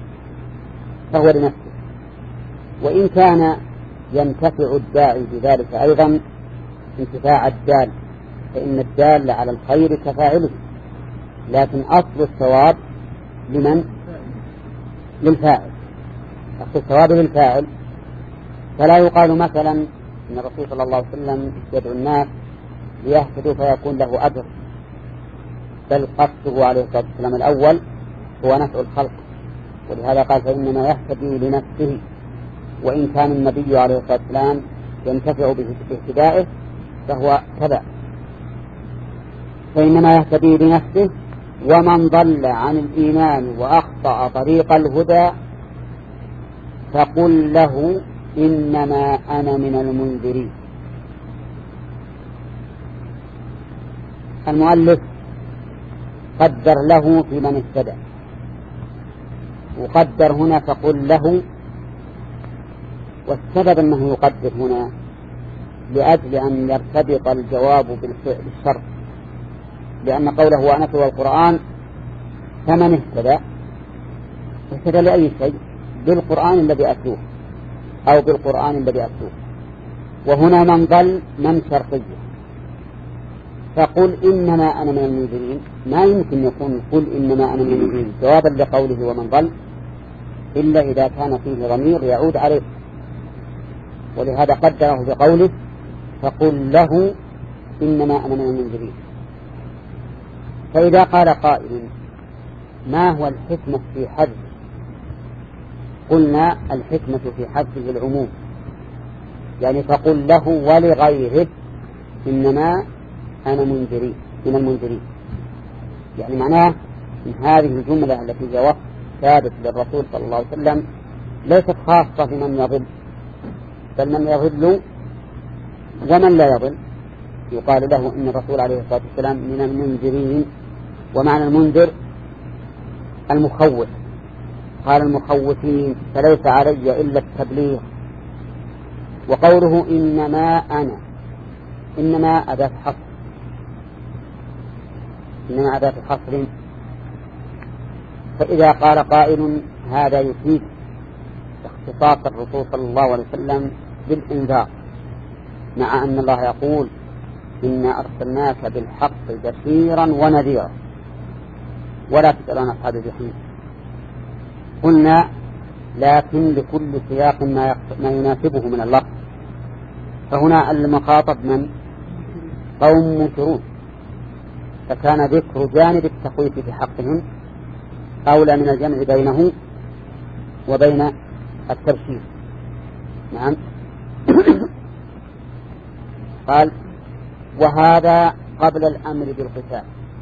وإن كان ينتفع الداعي بذلك أيضا انتفاع الدال، فإن الدال على الخير كفاعله، لكن أصل الثواب لمن؟ للفاعل، أصل الثواب للفاعل. فلا يقال مثلا إن الرسول صلى الله عليه وسلم يدعو الناس ليهتدوا فيكون له أجر، بل قصده عليه الصلاة والسلام الأول هو نفع الخلق، ولهذا قال فإنما يهتدي لنفسه. وإن كان النبي عليه الصلاة والسلام ينتفع باهتدائه فهو تبع، فإنما يهتدي لنفسه. ومن ضل عن الإيمان وأخطأ طريق الهدى فقل له إنما أنا من المنذرين. المؤلف قدر له في من اهتدى، وقدر هنا فقل له، والسبب أنه يقدر هنا لأجل أن يرتبط الجواب بالشرط، لأن قوله وأنتلو القرآن فمن اهتدى لأي شيء؟ بالقرآن الذي أتلوه أو بالقرآن الذي أتلوه. وهنا من ضل من شرطية، فقل إنما أنا من المنذرين، ما يمكن يكون قل إنما أنا من المنذرين جوابا لقوله ومن ضل إلا إذا كان فيه ضمير يعود عليه، ولهذا قدره بقوله فقل له إنما أنا من المنذرين. فإذا قال قائل ما هو الحكمة في حذف قلنا الحكمة في حذفه العموم، يعني فقل له ولغيره إنما أنا منذرين من المنذرين، يعني معناه إن هذه الجملة التي هي وصف ثابت للرسول صلى الله عليه وسلم ليست خاصة بمن يضل، بل من يضل ومن لا يضل يقال له إن الرسول عليه الصلاة والسلام من المنذرين. ومعنى المنذر المخوف، قال المخوفين فليس علي إلا التبليغ. وقوله إنما أنا، إنما أداة حصر، إنما أداة حصر، فإذا قال قائل هذا يفيد اختصاص الرسول صلى الله عليه وسلم بالإنذار، مع أن الله يقول إنا أرسلناك بالحق بشيرا ونذيرا ولا تسأل عن أصحاب الجحيم. قلنا لكن لكل سياق ما يناسبه من اللفظ، فهنا المخاطب من قوم منكرون، فكان ذكر جانب التخويف في حقهم أولى من الجمع بينه وبين التبشير. نعم. قال وهذا قبل الأمر بالقتال.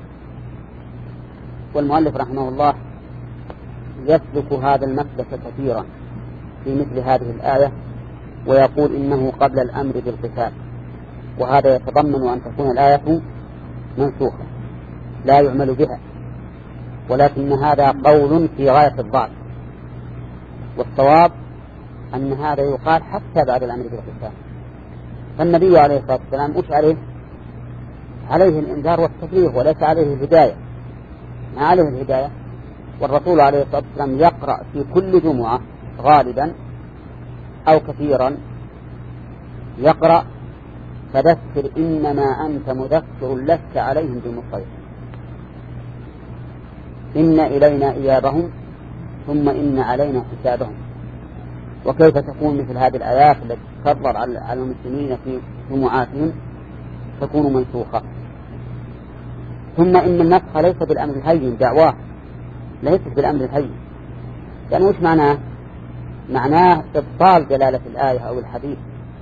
والمؤلف رحمه الله يسلك هذا المسلك كثيرا في مثل هذه الآية، ويقول إنه قبل الأمر بالقتال، وهذا يتضمن أن تكون الآية منسوخة لا يعمل بها، ولكن هذا قول في غاية الضعف، والصواب أن هذا يقال حتى بعد الأمر بالقتال. فالنبي عليه الصلاة والسلام مش عليه الإنذار والتبليغ وليس عليه الهداية، ما عليه الهداية. والرسول عليه الصلاة والسلام يقرأ في كل جمعة غالبا أو كثيرا يقرأ فذكر إنما أنت مذكر لست عليهم بمسيطر، إن إلينا إيابهم ثم إن علينا حسابهم. وكيف تكون مثل هذه الآيات التي تكرر على المسلمين في جمعاتهم تكون منسوخة؟ ثم إن النسخ ليس بالأمر الهين، دعواه ليست بالأمر الهين، يعني وش معناه؟ معناه إبطال دلالة الآية أو الحديث،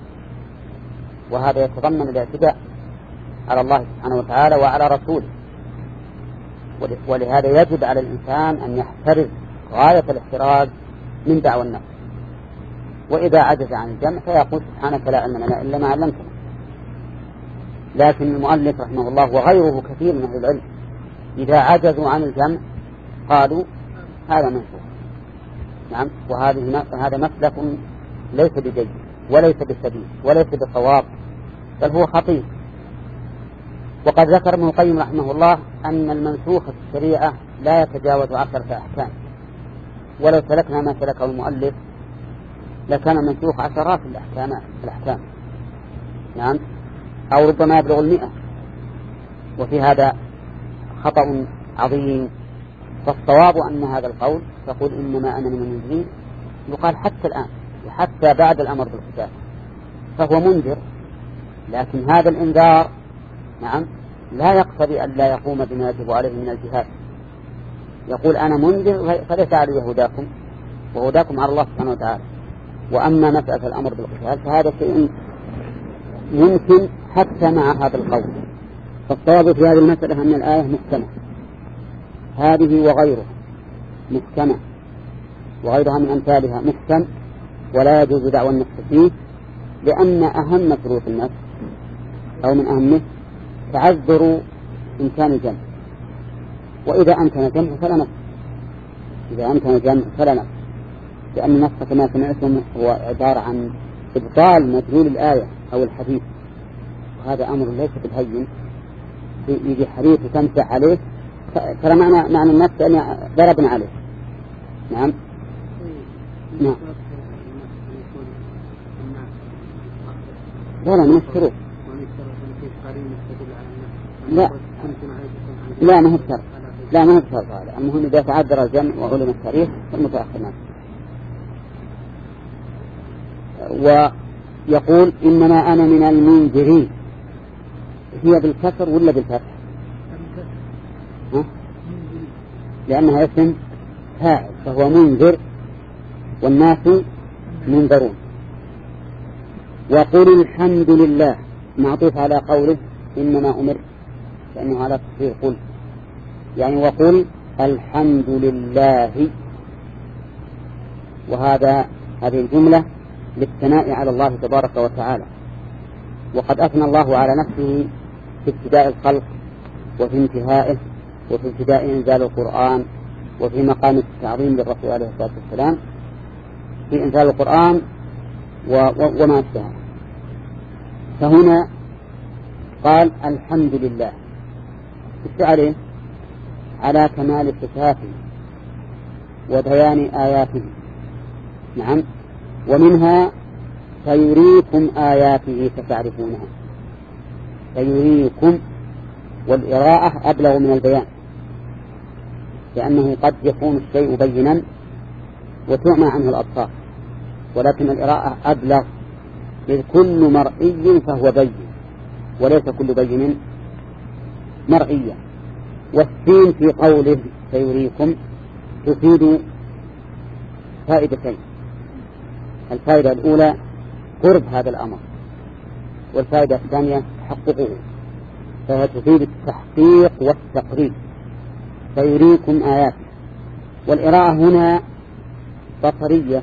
وهذا يتضمن الاعتداء على الله سبحانه وتعالى وعلى رسوله. ولهذا يجب على الإنسان أن يحترز غاية الاحتراز من دعوى النفس، وإذا عجز عن الجمع فيقول سبحانك لا علم لنا إلا ما علمتنا. لكن المؤلف رحمه الله وغيره كثير من أهل العلم إذا عجزوا عن الجمع قالوا هذا منسوخ. نعم. وهذا مسلك ليس بجيد وليس بالسديد وليس بالصواب، بل هو خطير. وقد ذكر ابن القيم رحمه الله أن المنسوخ في الشريعة لا يتجاوز 10 أحكام، ولو سلكنا ما سلكه المؤلف لكان منسوخ عشرات الأحكام. نعم. أو ربما يبلغ 100، وفي هذا خطأ عظيم. فالصواب أن هذا القول تقول إنما أنا من المنذرين يقال حتى الآن وحتى بعد الأمر بالقتال، فهو منذر، لكن هذا الإنذار نعم لا يقتضي أن لا يقوم بما يجب عليه من الجهاد. يقول أنا منذر فليس علي هداكم وهداكم على الله سبحانه وتعالى. وأما مسألة الأمر بالقتال فهذا شيء ممكن حتى مع هذا القول. فالصواب في هذه المسألة أن الآية محكمة، هذه وغيرها محكمة، وغيرها من أمثالها محكم، ولا يجوز دعوى النفس فيه، لأن أهم شروط النفس أو من أهمه تعذر إمكان الجمع، وإذا أمكن الجمع فلا نفس، إذا أمكن الجمع فلا نفس، لأن النفس كما سمعتم هو عبارة عن إبطال مدلول الآية أو الحديث، وهذا أمر ليس بالهين. يجي حديث وتمسح عليه ترى معنى النفس أن ضربنا عليه. نعم. نعم. لا من الشروط. لا ما هو الشرط، لا ما هو الشرط هذا. المهم إذا تعذر الجمع وعلم التاريخ فالمتأخر نفسه. ويقول إنما أنا من المنذرين، هي بالكسر ولا بالفتح؟ لأنها اسم فاعل، فهو منذر والناس منذرون. وقل الحمد لله معطوف على قوله إنما أمر، لأنه على تصريح قل، يعني وقل الحمد لله. هذه الجملة للثناء على الله تبارك وتعالى، وقد أثنى الله على نفسه في ابتداء الخلق وفي انتهائه وفي ابتداء إنزال القرآن وفي مقام التعظيم للرسول عليه الصلاة والسلام في إنزال القرآن وما أشبهه. فهنا قال الحمد لله عليه على كمال صفاته وبيان آياته. نعم. ومنها سيريكم آياته فتعرفونها. سيريكم، والإراءة أبلغ من البيان، لأنه قد يكون الشيء بينا وتعمى عنه الأبصار، ولكن الإراءة أبلغ، إذ كل مرئي فهو بين وليس كل بين مرئيا. والسين في قوله سيريكم تفيد فائدتين: الفائدة الأولى قرب هذا الأمر، والفائدة الثانية تحققه، فهي تفيد التحقيق والتقريب. سيريكم آياته. والإراءة هنا بصرية،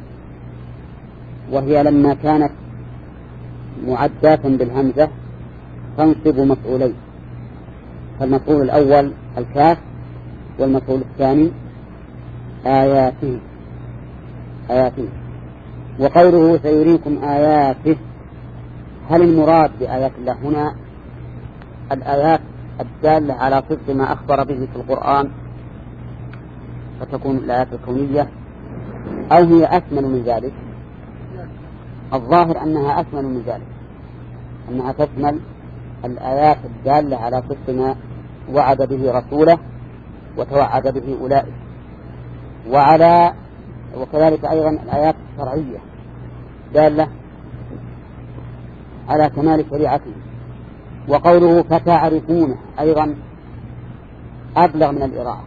وهي لما كانت معداة بالهمزة تنصب مفعولين، فالمفعول الأول الكاف، والمفعول الثاني آياته. آياته. وقوله سيريكم آياته، هل المراد بآيات الله هنا الآيات الدالة على صدق ما أخبر به في القرآن فتكون الآيات الكونية، أو هي أكمل من ذلك؟ الظاهر أنها أكمل من ذلك، أنها تشمل الآيات الدالة على صدق ما وعد به رسوله وتوعد به أولئك، وكذلك أيضا الآيات الشرعية دالة على كمال شريعته. وقوله فتعرفونه أيضا أبلغ من الإراءة،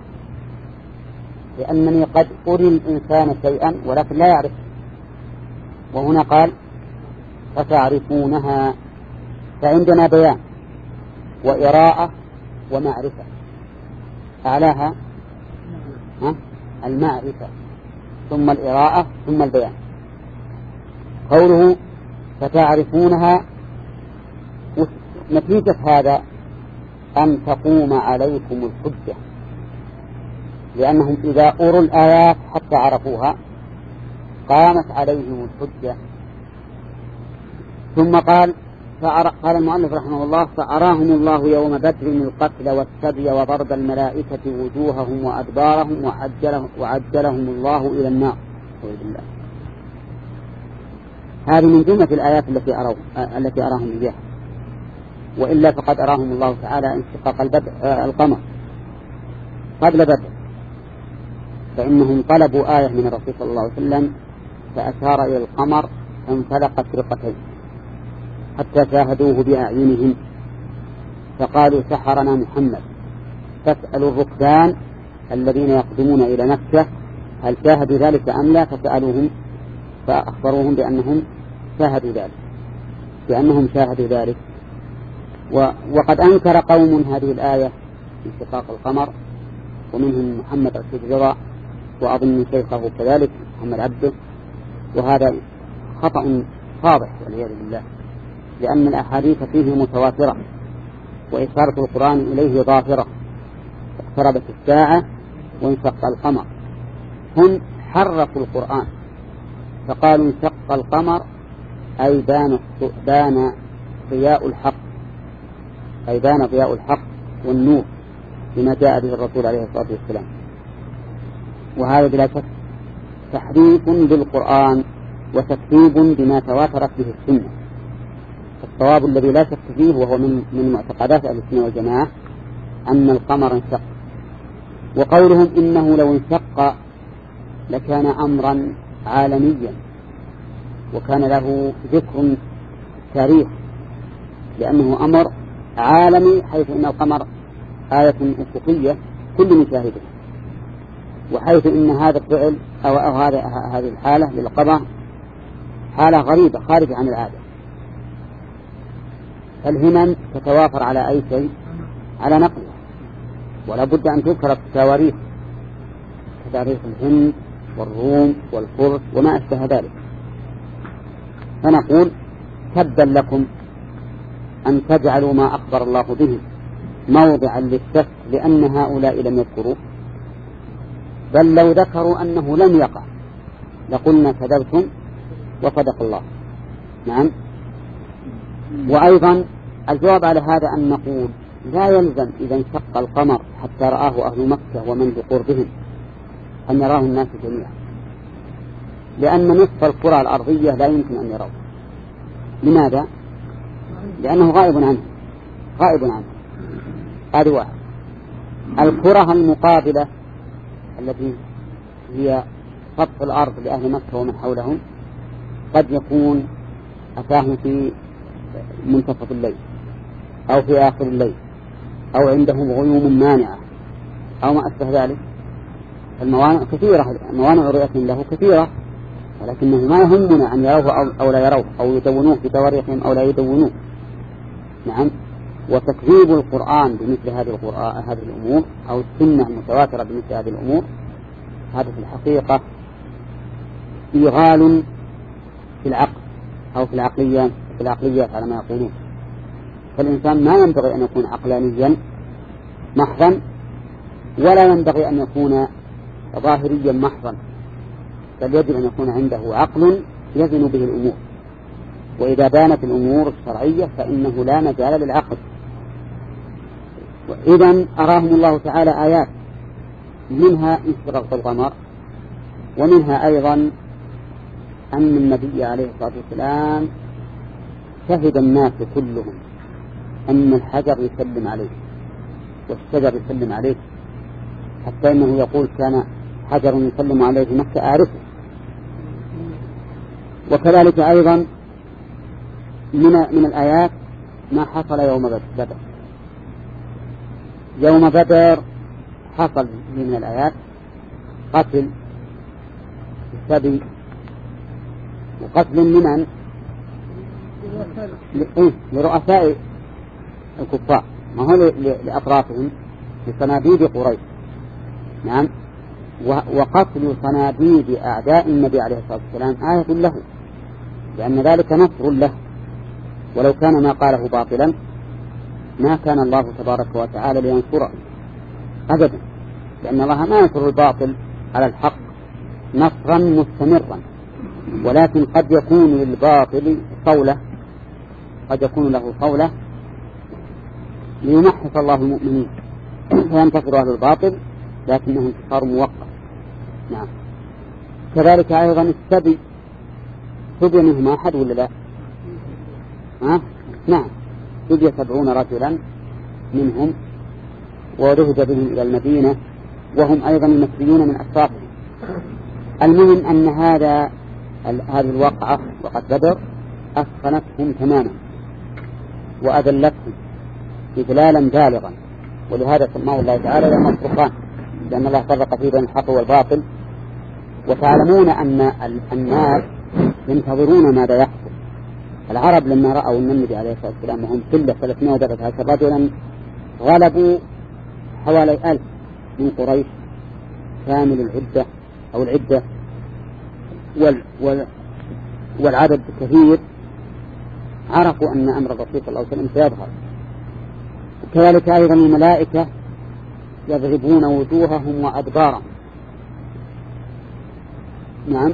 لأنني قد أري الإنسان شيئا ولكن لا يعرف، وهنا قال فتعرفونها، فعندنا بيان وإراءة ومعرفة، أعلاها المعرفة ثم الإراءة ثم البيان. قوله فتعرفونها نتيجة هذا أن تقوم عليكم الحجة، لأنهم إذا أروا الآيات حتى عرفوها قامت عليهم الحجة. ثم قال المؤلف رحمه الله فأراهم الله يوم بدر القتل والسبي وضرب الملائكة وجوههم وأدبارهم وعجلهم الله إلى النار. هذه من جملة الآيات التي أراهم إياها، وإلا فقد أراهم الله تعالى انشقاق القمر قبل بدر، فإنهم طلبوا آية من الرسول صلى الله عليه وسلم فأشار إلى القمر فانفلقت فرقتين حتى شاهدوه بأعينهم، فقالوا سحرنا محمد. فاسألوا الركبان الذين يقدمون إلى مكة هل شاهدوا ذلك أم لا، فسألوهم فأخبروهم بأنهم شاهدوا ذلك. وقد أنكر قوم هذه الآية انشقاق القمر، ومنهم محمد الشجرة وأظن شيخه كذلك محمد عبده، وهذا خطأ فاضح والعياذ بالله، لأن الأحاديث فيه متواترة وإشارة القرآن إليه ظاهرة. اقتربت الساعة وانشق القمر، هم حرفوا القرآن فقالوا انشق القمر أي بان ضياء الحق، أي بان ضياء الحق والنور بما جاء به الرسول عليه الصلاة والسلام. وهذا بلا شك تحريف بالقرآن وتكذيب بما تواترت به السنة. الصواب الذي لا شك فيه وهو من معتقدات أهل السنة والجماعة أن القمر انشق. وقولهم إنه لو انشق لكان أمرا عالميا وكان له ذكر تاريخ، لأنه أمر عالمي، حيث إن القمر آية أفقية كل مشاهده، وحيث إن هذا الفعل أو هذه الحالة للقضاء حالة غريبة خارجة عن العادة. الهمم تتوافر على أي شيء؟ على نقلها، ولا بد أن تذكر في التواريخ كتاريخ الهند والروم والفرس وما أشبه ذلك. فنقول تبا لكم أن تجعلوا ما أخبر الله به موضعا للشك لأن هؤلاء لم يذكروا، بل لو ذكروا أنه لم يقع لقلنا كذبتم وصدق الله. نعم. وأيضا الجواب على هذا أن نقول لا يلزم إذا انشق القمر حتى رآه أهل مكة ومن بقربهم أن يراه الناس جميعا، لأن نصف الكرة الأرضية لا يمكن أن يروه. لماذا؟ لأنه غائب عنه. هذا واحد. الكرة المقابلة التي هي سطح الأرض لأهل مكة ومن حولهم قد يكون أتاهم في منتصف الليل أو في آخر الليل أو عندهم غيوم مانعة أو ما أشبه ذلك. الموانع كثيرة، موانع رؤيتهم له كثيرة، ولكنه ما يهمنا أن يروه أو لا يروه أو يدونوه في تواريخهم أو لا يدونوه. نعم. وتكذيب القرآن بمثل هذه الأمور أو السنة المتواترة بمثل هذه الأمور هذا في الحقيقة إيغال في العقل أو في العقليات على ما يقولون. فالإنسان ما ينبغي أن يكون عقلانيا محضا ولا ينبغي أن يكون ظاهريا محضا، بل يجب أن يكون عنده عقل يزن به الأمور، وإذا بانت الأمور الشرعية فإنه لا مجال للعقل. إذن أراهم الله تعالى آيات منها انشقاق القمر، ومنها أيضا أن النبي عليه الصلاة والسلام شهد الناس كلهم أن الحجر يسلم عليه والشجر يسلم عليه، حتى إنه يقول كان حجر يسلم عليه في مكة أعرفه. وكذلك أيضا من الآيات ما حصل يوم بدر. يوم بدر حصل من الآيات قتل السبي وقتل من لرؤساء الكفار، ما هو لأطرافهم لصناديد قريش. نعم. وقتل صناديد أعداء النبي عليه الصلاة والسلام آية له، لأن ذلك نصر له، ولو كان ما قاله باطلا ما كان الله تبارك وتعالى لينصره أبدا، لأن الله ما ينصر الباطل على الحق نصرا مستمرا، ولكن قد يكون للباطل صولة، قد يكون له صولة ليمحص الله المؤمنين فينتصر أهل الباطل، لكنه انتصار موقت. نعم. كذلك أيضا السبي سبي منهم أحد ولا لا؟ نعم. سبي 70 رجلا منهم وذهب بهم إلى المدينة وهم أيضا المسبيون من أشرافهم. المهم أن هذه الواقعة وقد بدر أثخنتهم تماما وأذلتهم إذلالا بالغا، ولهذا سماه الله تعالى يوم الفرقان، لأن الله فرق فيه بين الحق والباطل. وتعلمون أن الناس ينتظرون ماذا يحصل. العرب لما رأوا النبي عليه الصلاة والسلام وهم كله 313 رجلا غلبوا حوالي 1000 من قريش كامل العدة أو العدة والعدد كثير، عرفوا أن أمر الرسول صلى الله عليه وسلم سيظهر. وكذلك أيضا الملائكة يضربون وجوههم وأدبارهم. نعم.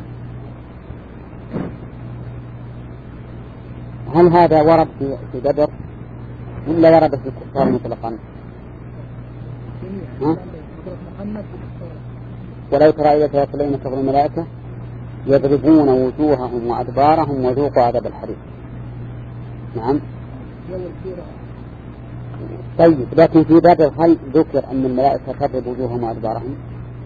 هل هذا ورد في بدر ولا ورد في الكفار مطلقا؟ ولو ترى إذا تيصلين كبر الملائكة يضربون وجوههم وأدبارهم وذوقوا عذاب الحريق. نعم. طيب، لكن في بدر هل ذكر أن الملائكة تضرب وجوههم وأدبارهم؟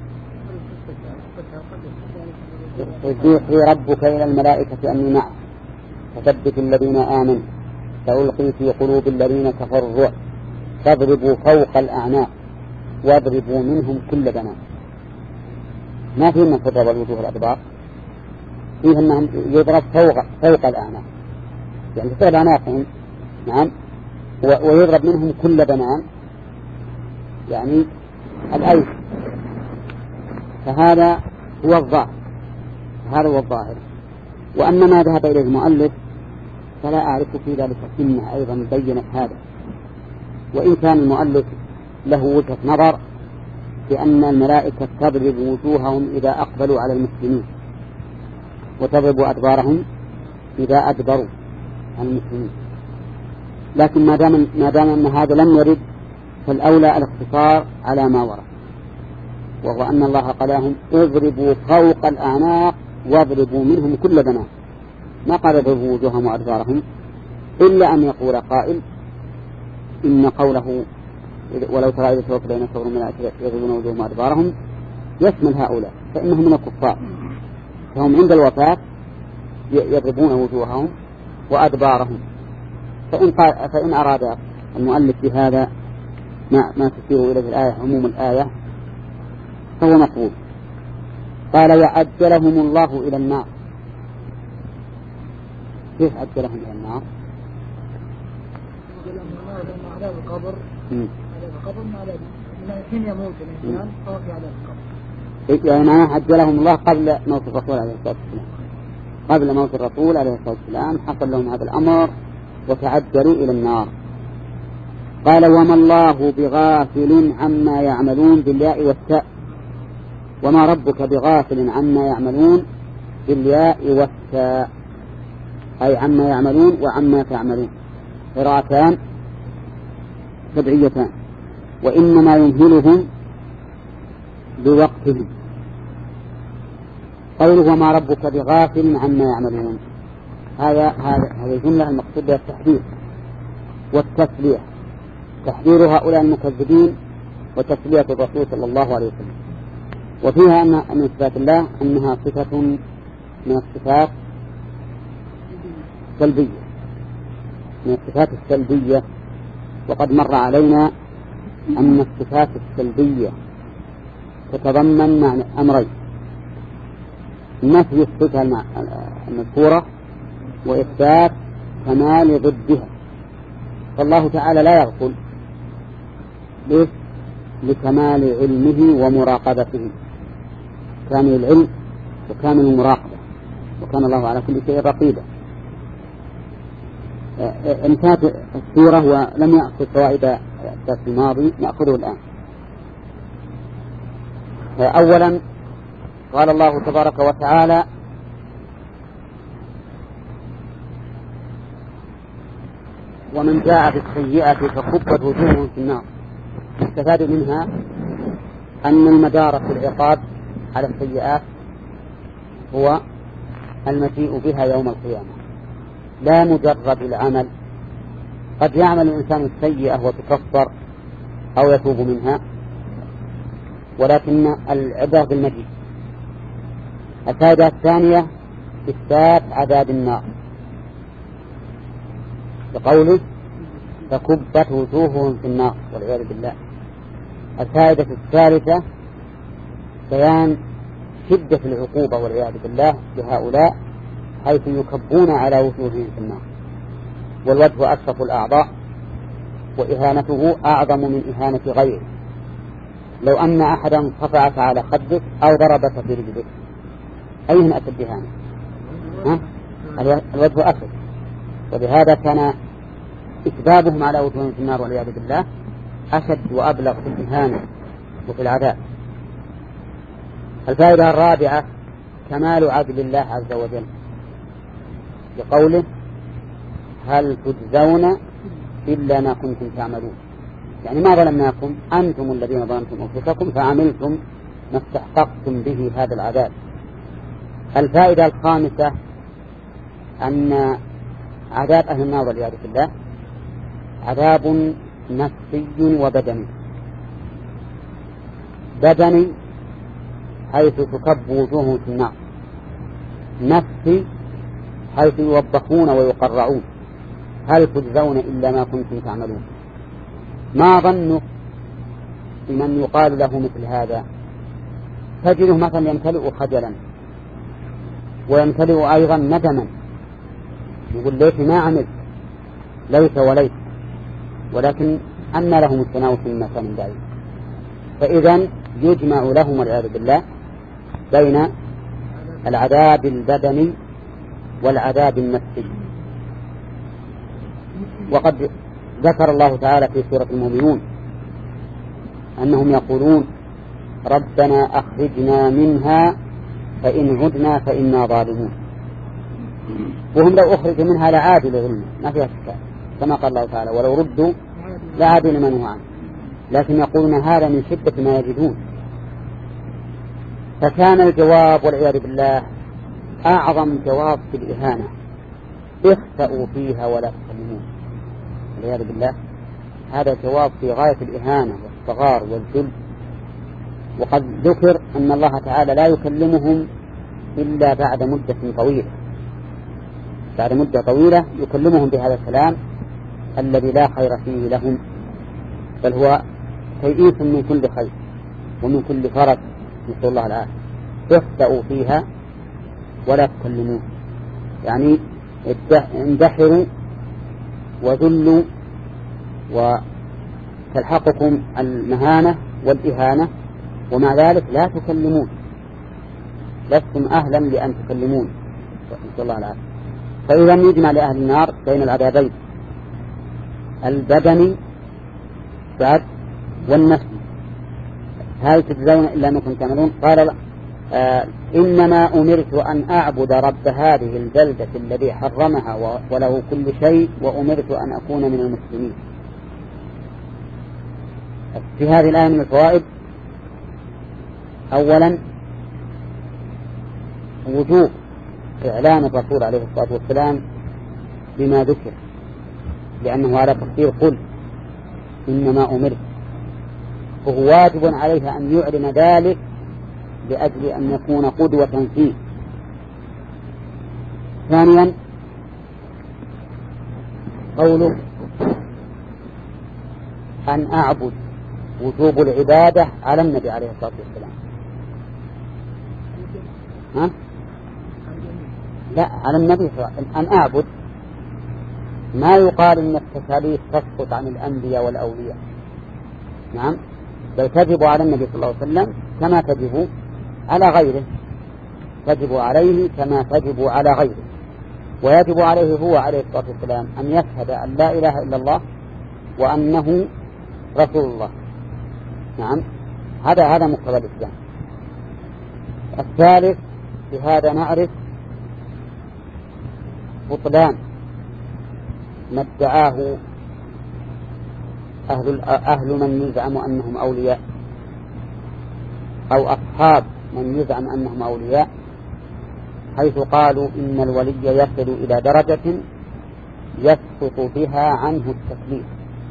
يوحي ربك إلى الملائكة أني معك فثبت الذين آمنوا سألقي في قلوب الذين كفروا الرعب فاضربوا فوق الأعناق واضربوا منهم كل بنان. ما فيه من تضرب الوجوه الأدبار، فيه أنهم يضرب فوق الأعناق، يعني تصير أعناقهم نعم، ويضرب منهم كل بنان يعني الأيس. فهذا هو الظاهر. وأما ما ذهب إليه المؤلف فلا أعرف في ذلك سنة أيضا بينت هذا، وإن كان المؤلف له وجهة نظر بأن الملائكة تضرب وجوههم إذا أقبلوا على المسلمين وتضرب أدبارهم إذا أدبروا عن المسلمين، لكن ما دام أن هذا لم يرد فالأولى الاقتصار على ما ورد، وهو أن الله قال لهم اضربوا فوق الأعناق واضربوا منهم كل بنان، ما قال اضربوا وجوههم وأدبارهم، إلا أن يقول قائل إن قوله ولو ترى إذا توفى الذين كفروا من يضربون وجوههم وأدبارهم يشمل هؤلاء، فإنهم من الكفار، فهم عند الوفاة يضربون وجوههم وأدبارهم. فإن أراد المؤلف بهذا ما تشير إليه الآية عموم الآية فهو مقبول. قال وعجلهم الله إلى النار. كيف عجلهم إلى النار؟ عذاب القبر من حين يموت الإنسان فهو في عذاب القبر، يعني عجلهم الله قبل موت الرسول عليه الصلاة والسلام، قبل موت الرسول عليه الصلاة والسلام حصل لهم هذا الأمر وتعجلوا إلى النار. قال وما الله بغافل عما يعملون بالياء والتاء، وما ربك بغافل عما يعملون بالياء والتاء، أي عما يعملون وعما تعملون، قراءتان سبعيتان، وإنما يمهلهم بوقتهم. قوله وما ربك بغافل عما يعملون، هذه الجملة المقصود بها التحذير والتسلية، تحذير هؤلاء المكذبين وتسلية الرسول صلى الله عليه وسلم. وفيها أن صفات الله أنها صفة من الصفات السلبية، من الصفات السلبية، وقد مر علينا أن الصفات السلبية تتضمن معنى أمرين: نفي الصفة المذكورة وإثبات كمال ضدها. فالله تعالى لا يغفل لكمال علمه ومراقبته، كامل العلم وكامل المراقبة، وكان الله على كل شيء رقيبا. انتهت السورة ولم يأخذ فوائد الدرس الماضي، نأخذه الآن. أولا قال الله تبارك وتعالى ومن جاء بالسيئة فكبت وجوههم في النار. استفاد منها أن المدار في العقاب على السيئات هو المجيء بها يوم القيامة، لا مجرد العمل. قد يعمل الإنسان السيئة وتكفر أو يتوب منها، ولكن العبرة بالمجيء. الفائدة الثانية إثبات عذاب النار بقوله فكبت وجوههم في النار والعياذ بالله. الفائدة الثالثة بيان شدة العقوبة والعياذ بالله لهؤلاء، حيث يكبون على وجوههم في النار، والوجه أشرف الأعضاء وإهانته أعظم من إهانة غيره. لو أن أحدا صفعك على خدك أو ضربك في رجلك أيهن أشد إهانة؟ الوجه أشرف، وبهذا كان إكبابهم على وجوههم في النار والعياذ بالله أشد وأبلغ في الإهانة وفي العذاب. الفائدة الرابعة كمال عدل الله عز وجل بقوله هل تجزون إلا ما كنتم تعملون، يعني ما ظلمناكم، أنتم الذين ظلمتم أنفسكم فعملتم ما استحققتم به هذا العذاب. الفائدة الخامسة أن عذاب أهل النار والعياذ بالله عذاب نفسي وبدني. بدني حيث تكب وجوههم في النار، نفسي حيث يوبخون ويقرعون هل تجزون إلا ما كنتم تعملون. ما ظنك بمن يقال له مثل هذا تجده مثلا يمتلئ خجلا ويمتلئ أيضا ندما، يقول ليت ما عملت، ليت وليت، ولكن أن لهم التناوش مما كان بعيد. فإذا يجمع لهم والعياذ بالله بين العذاب البدني والعذاب النفسي. وقد ذكر الله تعالى في سورة المؤمنون أنهم يقولون ربنا أخرجنا منها فإن عدنا فإنا ظالمون، وهم لو أخرجوا منها لعادوا لظلم ما فيها شك، كما قال الله تعالى ولو ردوا لعادوا لما نهوا عنه، لكن يقولون هذا من شدة ما يجدون. فكان الجواب والعياذ بالله أعظم جواب في الإهانة، اخسأوا فيها ولا تكلمون، والعياذ بالله هذا جواب في غاية الإهانة والصغار والذل. وقد ذكر أن الله تعالى لا يكلمهم إلا بعد مدة طويلة، بعد مدة طويلة يكلمهم بهذا الكلام الذي لا خير فيه لهم، بل هو تيئيس من كل خير ومن كل فرج، نسأل الله العافية. اخسأوا فيها ولا تكلمون، يعني اندحروا وذلوا وتلحقكم المهانة والإهانة، ومع ذلك لا تكلمون، لستم أهلا لأن تكلمون، نسأل الله العافية. فإذا يجمع لأهل النار بين العذابين البدني بعد والنفسي. هل تجزون إلا أنكم تعملون؟ قال إنما أمرت أن أعبد رب هذه البلدة الذي حرمها وله كل شيء وأمرت أن أكون من المسلمين. في هذه الآية من الفوائد أولا وجوب إعلان الرسول عليه الصلاة والسلام بما ذكر، لأنه على تقدير قل إنما أمرت، وهو واجب عليه أن يعلن ذلك لأجل أن يكون قدوة فيه. ثانيا قوله أن أعبد، وجوب العبادة على النبي عليه الصلاة والسلام. ها؟ لا، على النبي أن أعبد، ما يقال إن التكاليف تسقط عن الأنبياء والأولياء، نعم، بل تجب على النبي صلى الله عليه وسلم كما تجب على غيره، تجب عليه كما تجب على غيره. ويجب عليه هو عليه الصلاة والسلام أن يشهد أن لا إله إلا الله وأنه رسول الله، نعم، هذا مقتضى الإسلام. الثالث بهذا نعرف بطلان ما ادعاه أهل من يزعم أنهم أولياء أو أصحاب من يزعم أنهم أولياء، حيث قالوا إن الولي يصل إلى درجة يسقط بها عنه التكليف،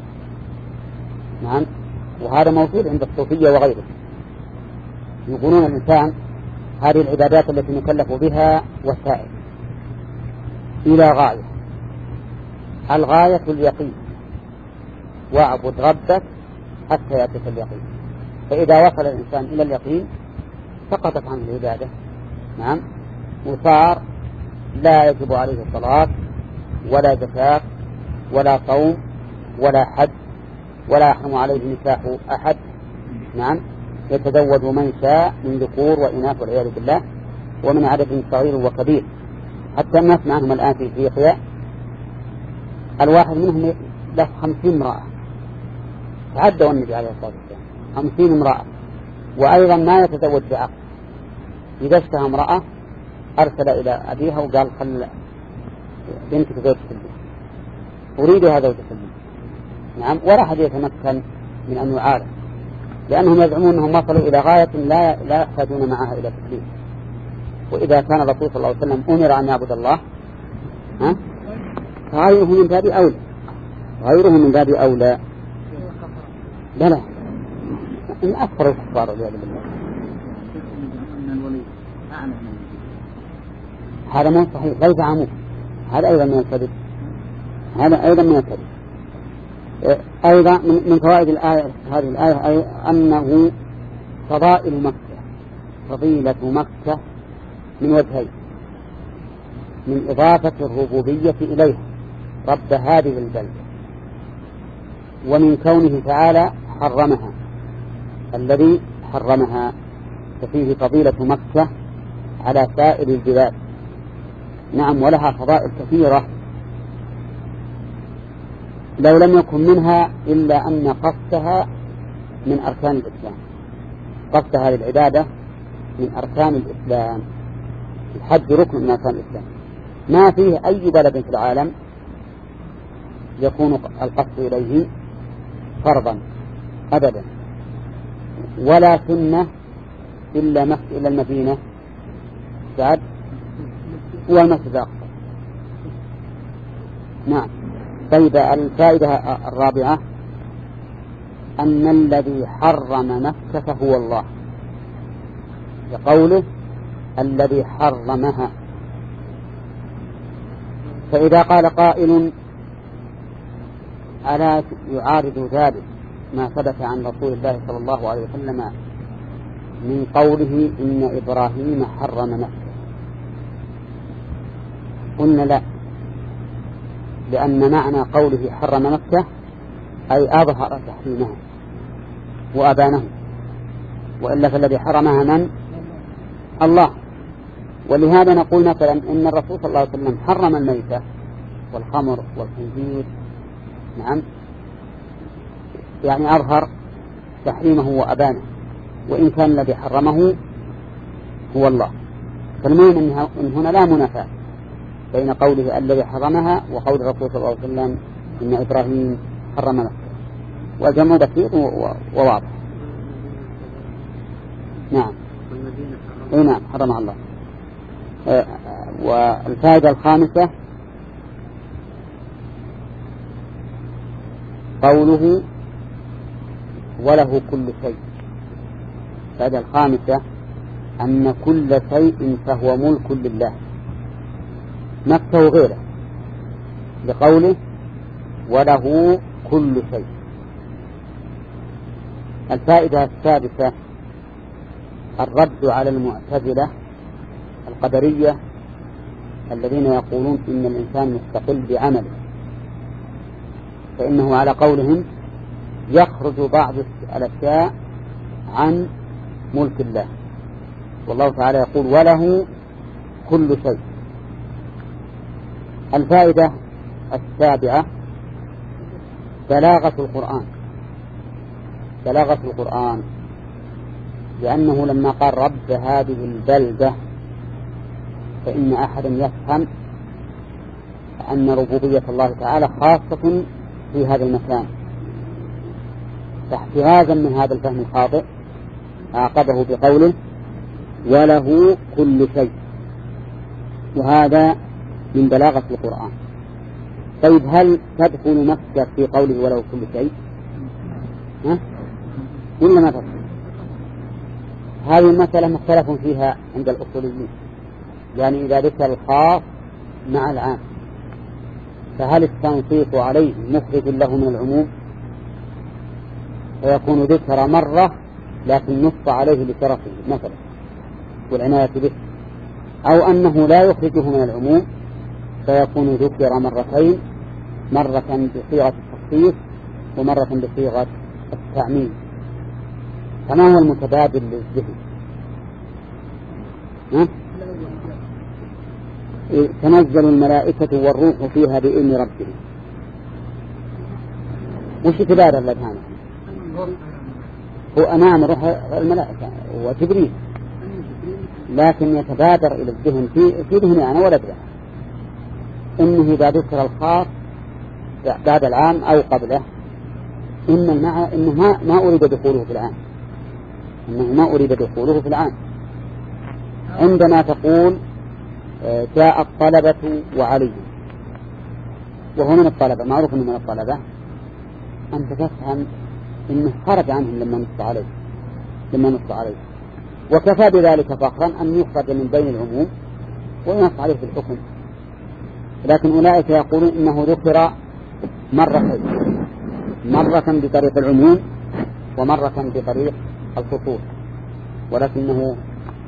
نعم، وهذا موجود عند الصوفية وغيره. يقولون الإنسان هذه العبادات التي نكلف بها وسائل إلى غاية، الغاية اليقين، واعبد ربك حتى يأتيك اليقين. فإذا وصل الإنسان إلى اليقين سقطت عنه العبادة، نعم، وصار لا يجب عليه الصلاة ولا زكاة ولا صوم ولا حج ولا يحرم عليه نكاح أحد، نعم، يتزوج من شاء من ذكور وإناث والعياذ بالله ومن عدد صغير وكبير. حتى الناس عنهم الآن في إفريقيا الواحد منهم له 50 امرأة، تعدوا النبي عليه الصلاة والسلام 50 امرأة، وأيضا ما يتزوج بعقد، إذا اشتهى امرأة أرسل إلى أبيها وقال خل بنتك زوج تسلم، أريد هذا وتسلم، نعم، ولا أحد يتمكن من أن يعارض، لأنهم يزعمون أنهم وصلوا إلى غاية لا يحتاجون معها إلى تكليف. وإذا كان الرسول صلى الله عليه وسلم أمر أن يعبد الله، غيره من باب أولى، غيره من باب أولى. لا إن أكثر الكفار والعياذ بالله. هذا مو صحيح، لا يزعمون، هذا أيضا من الكذب، هذا أيضا من الكذب. أيضا من فوائد الآية هذه الآية أنه فضائل مكة فضيلة مكة من وجهين: من إضافة الربوبية إليها رب هذه البلدة، ومن كونه تعالى حرمها الذي حرمها، ففيه فضيلة مكة على سائر البلاد. نعم، ولها فضائل كثيرة لو لم يكن منها إلا أن قصدها من أركان الإسلام، قصدها للعبادة من أركان الإسلام. الحج ركن من أركان الإسلام، ما فيه أي بلد في العالم يكون القصد إليه فرضا أبدا، ولا سنة إلا المدينة بعد والمسجد الأقصى. نعم. طيب، الفائدة الرابعة أن الذي حرم مكة هو الله، لقوله الذي حرمها. فإذا قال قائل: ألا يعارض ذلك ما ثبت عن رسول الله صلى الله عليه وسلم من قوله إن إبراهيم حرم مكة؟ قلنا لا، لأن معنى قوله حرم مكة أي أظهر تحريمها وأبانه، وإلا فالذي حرمها من؟ الله. ولهذا نقول مثلا إن الرسول صلى الله عليه وسلم حرم الميتة والخمر والخنزير، نعم، يعني أظهر تحريمه وأبانه، وإن كان الذي حرمه هو الله. فالمهم إن هنا لا منافاة بين قوله الذي حرمها وقول الرسول صلى الله عليه وسلم إن إبراهيم حرم مكة، والجمع دقيق وواضح. نعم. نعم، حرمها الله. والفائدة الخامسة قوله وله كل شيء. الفائدة الخامسة أن كل شيء فهو ملك لله، مكة وغيره، لقوله وله كل شيء. الفائدة السادسة الرد على المعتزلة القدرية الذين يقولون إن الإنسان مستقل بعمله، فإنه على قولهم يخرج بعض الأشياء عن ملك الله، والله تعالى يقول وله كل شيء. الفائدة السابعة بلاغة القرآن، بلاغة القرآن، لأنه لما قال رب هذه البلدة فإن أحدا يفهم أن ربوبية الله تعالى خاصة في هذا المكان، فاحترازا من هذا الفهم الخاطئ عاقبه بقوله وله كل شيء، وهذا من بلاغة القرآن. طيب، هل تدخل مكة في قوله وله كل شيء ولا ما تدخل؟ هذه المسألة مختلف فيها عند الأصوليين، يعني إذا ذكر الخاص مع العام فهل التنصيص عليه مخرج له من العموم فيكون ذكر مرة لكن نص عليه لشرفه مثلا والعناية به، أو أنه لا يخرجه من العموم فيكون ذكر مرتين، مرة بصيغة التخصيص ومرة بصيغة التعميم. فما هو المتبادل للذهن؟ تنزل الملائكة والروح فيها بإذن ربهم. وش تبادر لذهن؟ هو أمام روح الملائكة وجبريل، لكن يتبادر إلى الذهن في ذهني أنا ولا بلا إنه إذا ذكر الخاص بعد العام أو قبله إنه ما أريد دخوله في العام، إنه ما أريد دخوله في العام. عندما تقول جاء الطلبة وعلي، وهو من الطلبة، معروف أنه من الطلبة، أنت تفهم إنه خرج عنهم لما نص عليه، وكفى بذلك فخرا أن يخرج من بين العموم وينص عليه في الحكم. لكن أولئك يقولون إنه ذكر مرتين، مرة بطريق العموم ومرة بطريق الخصوص، ولكنه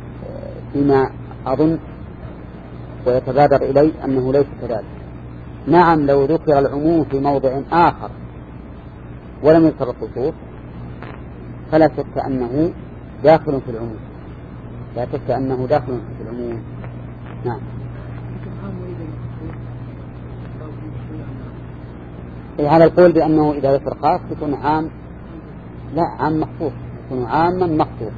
فيما أظن ويتبادر إلي أنه ليس كذلك. نعم لو ذكر العموم في موضع آخر ولم يذكر الخصوص فلا شك أنه داخل في العموم، لا شك أنه داخل في العموم. نعم. هذا القول بأنه إذا ذكر خاص يكون عام، لا عام مخصوص، يكون عاما مخصوص.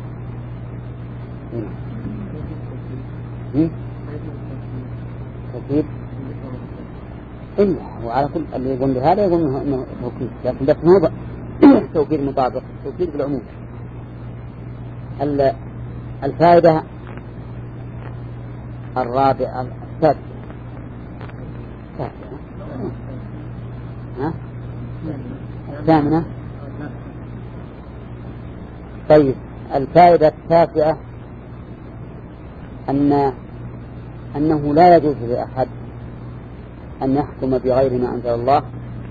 توكيد إلا وعلى كل اللي يقول بهذا يقول إنه توكيد، لكن بس هو توكيد مطابق، توكيد بالعموم. الفائدة الرابعة الثامنة. طيب الفائدة التاسعة أنه لا يجوز لأحد أن يحكم بغير ما أنزل الله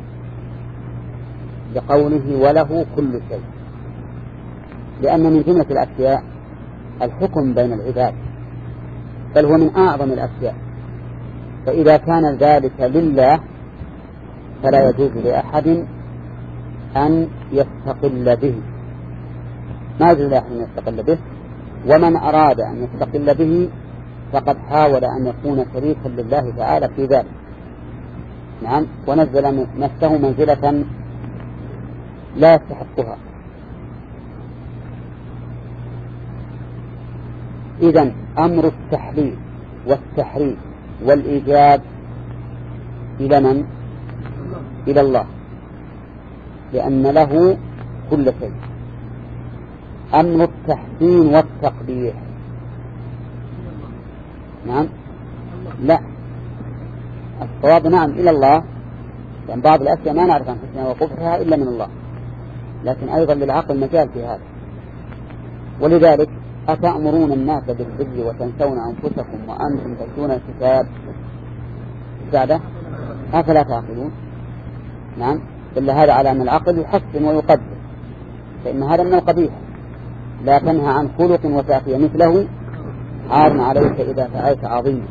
بقوله وله كل شيء، لأن من جملة الأشياء الحكم بين العباد، بل هو من أعظم الأشياء، فإذا كان ذلك لله فلا يجوز لأحد أن يستقل به، ما يجوز لأحد أن يستقل به، ومن أراد أن يستقل به فقد حاول أن يكون شريكا لله تعالى في ذلك. نعم، ونزل نفسه منزلة لا يستحقها. إذن أمر التحليل والتحريم والإيجاب إلى من؟ إلى الله، لأن له كل شيء. أمر التحسين والتقبيح، نعم لا، الصواب نعم إلى الله، لأن بعض الأشياء ما نعرف عن حسنها وقبحها إلا من الله، لكن أيضا للعقل مجال في هذا. ولذلك أتأمرون الناس بالبر وتنسون أنفسكم وأنتم تتلون الكتاب بعده أفلا تعقلون؟ نعم، إلا هذا على أن العقل يحسن ويقدر، فإن هذا من القبيح. لا تنهى عن خلق وتأتي مثله عار عليك إذا فعلت عظيم.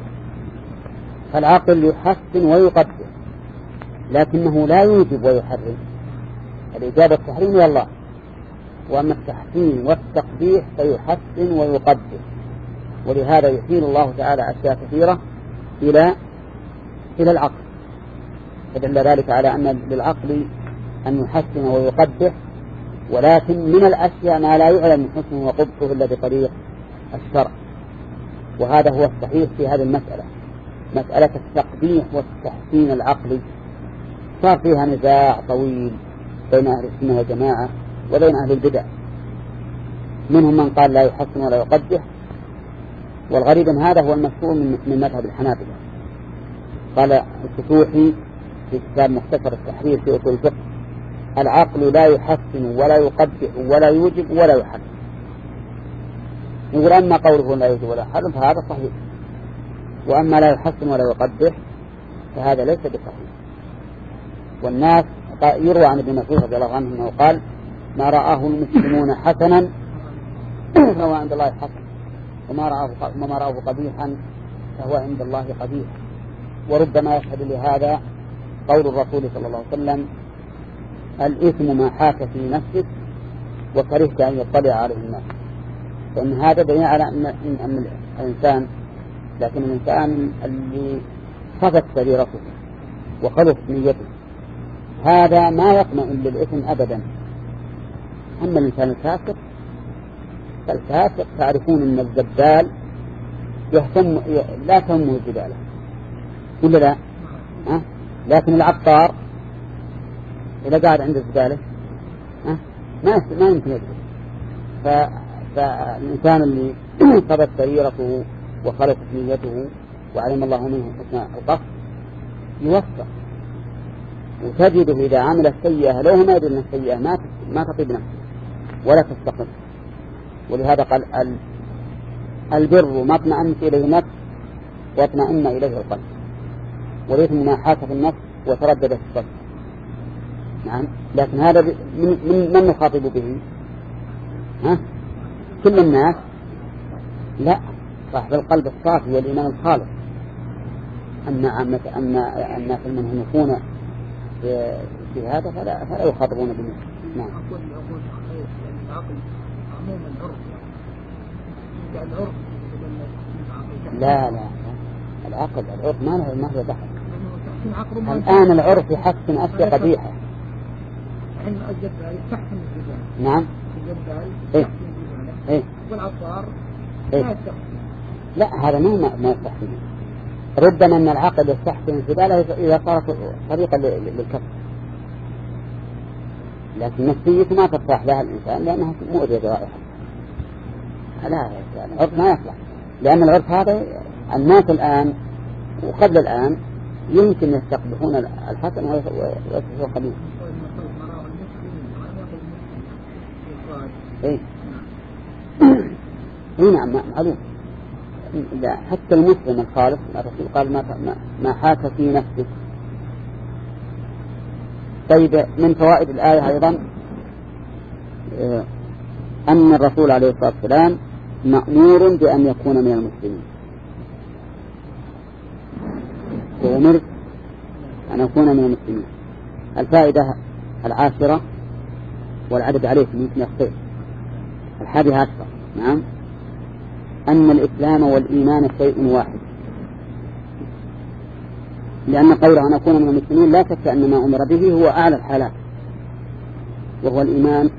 فالعقل يحسن ويقدر، لكنه لا يوجب ويحرم. الإجابة التحريم إلى الله، وأما التحسين والتقبيح فيحسن ويقدر. ولهذا يحيل الله تعالى أشياء كثيرة إلى العقل، فدل ذلك على أن للعقل أن يحسن ويقبح، ولكن من الأشياء ما لا يعلم حسنه وقبحه إلا بطريق الشرع. وهذا هو الصحيح في هذه المسألة، مسألة التقبيح والتحسين العقلي صار فيها نزاع طويل بين أهل السنة والجماعة وبين أهل البدع. منهم من قال لا يحسن ولا يقبح، والغريب أن هذا هو المشهور من مذهب الحنابلة. قال الفتوحي في كتاب مختصر التحرير في أصول الفقه: العقل لا يحسن ولا يقبح ولا يوجب ولا يحرم. يقول أما قوله لا يوجب ولا يحرم فهذا صحيح، وأما لا يحسن ولا يقبح فهذا ليس بصحيح. والناس يروى عن ابن مسعود رضي الله عنه أنه قال: ما رآه المسلمون حسنا فهو عند الله حسن، وما رآه قبيحا فهو عند الله قبيح. وربما يشهد لهذا قول الرسول صلى الله عليه وسلم: الإثم ما حاك في نفسك وكرهت أن يطلع عليه الناس. فإن هذا دليل على أن الإنسان، لكن الإنسان اللي خفت سريرته وخلص نيته هذا ما يطمئن للإثم أبدا. أما الإنسان الفاسق فالفاسق تعرفون أن الزبال لا تهمه الزبالة ولا لا؟ لكن العطار إذا قاعد عند الزبالة ما يمكن يدرك. فالإنسان اللي خبت سريرته وخلصت نيته وعلم الله منه حسن القصد يوفق، وتجده إذا عمل السيئة لو ما يدري أن السيئة ما تطيب نفسه ولا تستقر. ولهذا قال: البر ما اطمأنت إليه النفس واطمأن إليه القلب، والإثم ما حاك في النفس وتردد في الصدر. نعم، لكن هذا من نخاطب به؟ كل الناس؟ لا، صاحب القلب الصافي والإيمان الخالص. أما الناس المنهمكون في هذا فلا يخاطبون به. نعم. لا العقل العرف ما له دخل. الآن العرف يحسن أشياء قبيحة. نعم. إيه. والعطار إيه. لا هذا ما يستحسن. ربما أن العقل يستحسن انفذاله إذا صارت طريقا للكفر، لكن نفسيته ما ترتاح لها الإنسان لأنها مؤذية جوارحه. لا العرف ما يصلح، لأن العرف هذا الناس الآن وقبل الآن يمكن يستقبحون الحسن ويصبحون القبيح. إيه. نعم معلوم. لا حتى المسلم الخالص الرسول قال ما حاك في نفسه. طيب من فوائد الآية أيضا أن الرسول عليه الصلاة والسلام مأمور بأن يكون من المسلمين، وأمر أن أكون من المسلمين. الفائدة العاشرة والعدد عليكم يمكن يخطئ 11. نعم. أن الإسلام والإيمان شيء واحد، لأن قوله أن أكون من المسلمين لا شك أن ما أمر به هو أعلى الحالات وهو الإيمان،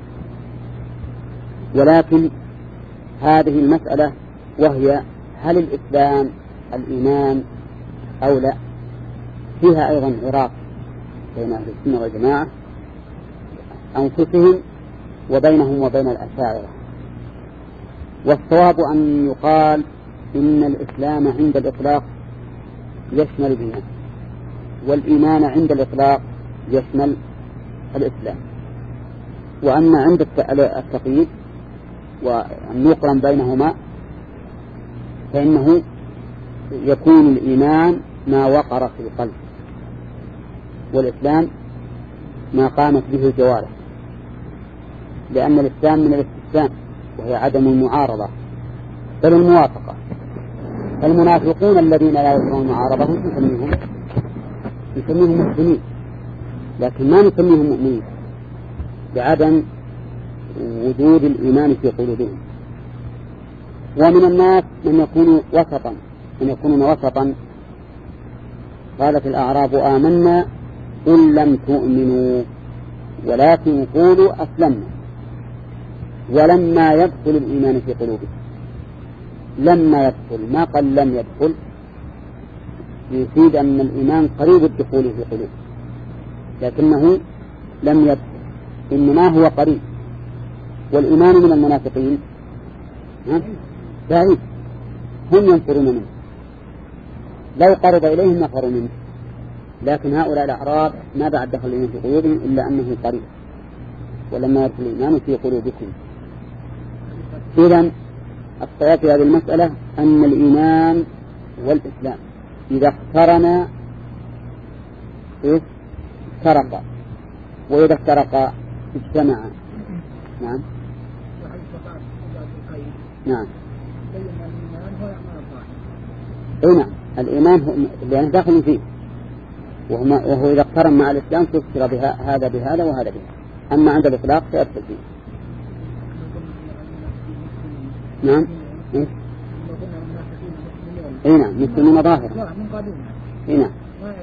ولكن هذه المسألة وهي هل الإسلام الإيمان أو لا فيها أيضا عراق بين أهل السنة والجماعة أنفسهم وبينهم وبين الأشاعرة. والصواب أن يقال إن الإسلام عند الإطلاق يشمل الإيمان، والإيمان عند الإطلاق يشمل الإسلام، وأما عند التقييد والنقرن بينهما فإنه يكون الإيمان ما وقر في القلب، والإسلام ما قامت به الجوارح، لأن الإسلام من الاستسلام وهي عدم المعارضة بل الموافقة. المنافقون الذين لا يرون معارضهم نسميهم مسلمين، لكن ما نسميهم مؤمنين بعدم وجود الإيمان في قلوبهم. ومن الناس من يكونون وسطا قالت الأعراب آمنا قل لم تؤمنوا ولكن قولوا أسلمنا ولما يدخل الإيمان في قلوبهم. لما يدخل ما قال لم يدخل، يفيد أن الإيمان قريب الدخول في قلوب، لكنه لم يدخل إنما هو قريب. والإيمان من المنافقين بعيد، هم ينفرون منه، لو قرب إليهم نفروا منه، لكن هؤلاء الأعراب ما بعد دخل الإيمان في قلوبهم إلا أنه قريب. ولما يدخل الإيمان في قلوبكم. إذن الصواب في هذه المسألة أن الإيمان والإسلام إذا اقترنا افترقا، وإذا افترقا اجتمعا. نعم. نعم. أي نعم. الإيمان هو لأنه داخل فيه، وهو إذا اقترن مع الإسلام تفسر هذا بهذا وهذا بهذا. أما عند الإطلاق فيدخل فيه. نعم. اي نعم مسلمون ظاهرا. اي نعم.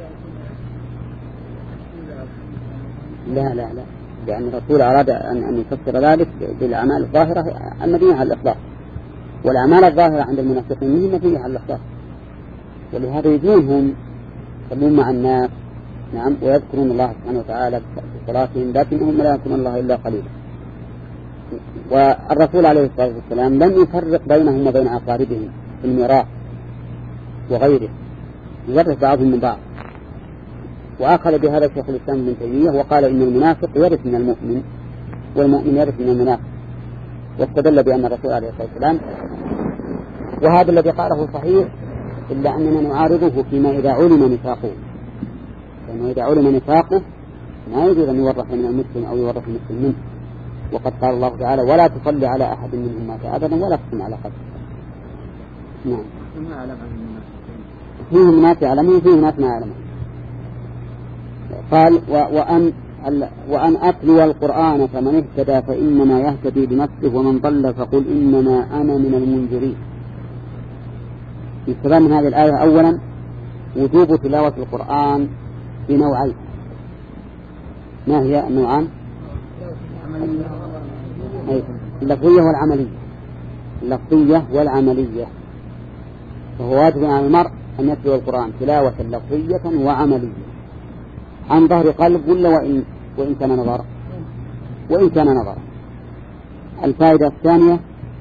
لا لأن الرسول أراد أن يفسر ذلك بالأعمال الظاهرة المبنية على الإخلاص، والأعمال الظاهرة عند المنافقين هي مبنية على الإخلاص، ولهذا يجونهم يصلون مع الناس. نعم. ويذكرون الله سبحانه وتعالى في صلاتهم لكنهم لا يذكرون الله إلا قليلا. والرسول عليه الصلاة والسلام لم يفرق بينهم وبين أقاربهم في الميراث وغيره، يورث بعضهم من بعض. وأخذ بهذا شيخ الإسلام ابن تيمية وقال إن المنافق يرث من المؤمن والمؤمن يرث من المنافق، واستدل بأن الرسول عليه الصلاة والسلام، وهذا الذي قاله صحيح، إلا أننا نعارضه فيما إذا علم نفاقه، لأنه إذا علم نفاقه ما يجوز أن يورث من المسلم أو يورث المسلم منه. وقد قال الله تعالى ولا تصلي على أحد منهم مات أبدا ولا تقم على قبره. نعم. ما أعلم عن الناس. فيهم ناس يعلمون وفيهم ناس ما يعلمون. قال وأن أتلو القرآن فمن اهتدى فإنما يهتدي بنفسه ومن ضل فقل إنما أنا من المنذرين. يستفاد من هذه الآية أولا وجوب تلاوة القرآن بنوعين. ما هي النوعان؟ اللفظية والعملية. اللفظية والعملية. فهو واجب على المرء أن يتلو القرآن تلاوة لفظية وعملية عن ظهر قلب ولا وإن كان نظر. وإن كان نظر. الفائدة الثانية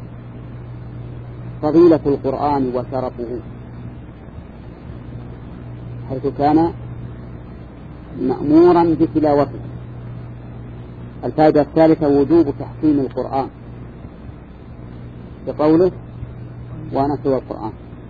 فضيلة القرآن وشرفه حيث كان مأمورا بتلاوته. الفائدة الثالثة وجوب تحسين القرآن بقوله وأنا أتلو القرآن.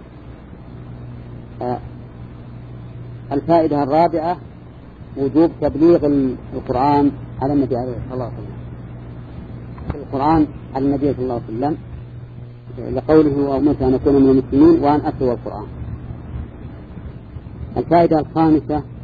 الفائدة الرابعة وجوب تبليغ القرآن على النبي عليه الصلاة والسلام. القرآن على النبي صلى الله عليه وسلم لقوله وأمرت أن أكون من المسلمين وأن أتلو القرآن. الفائدة الخامسة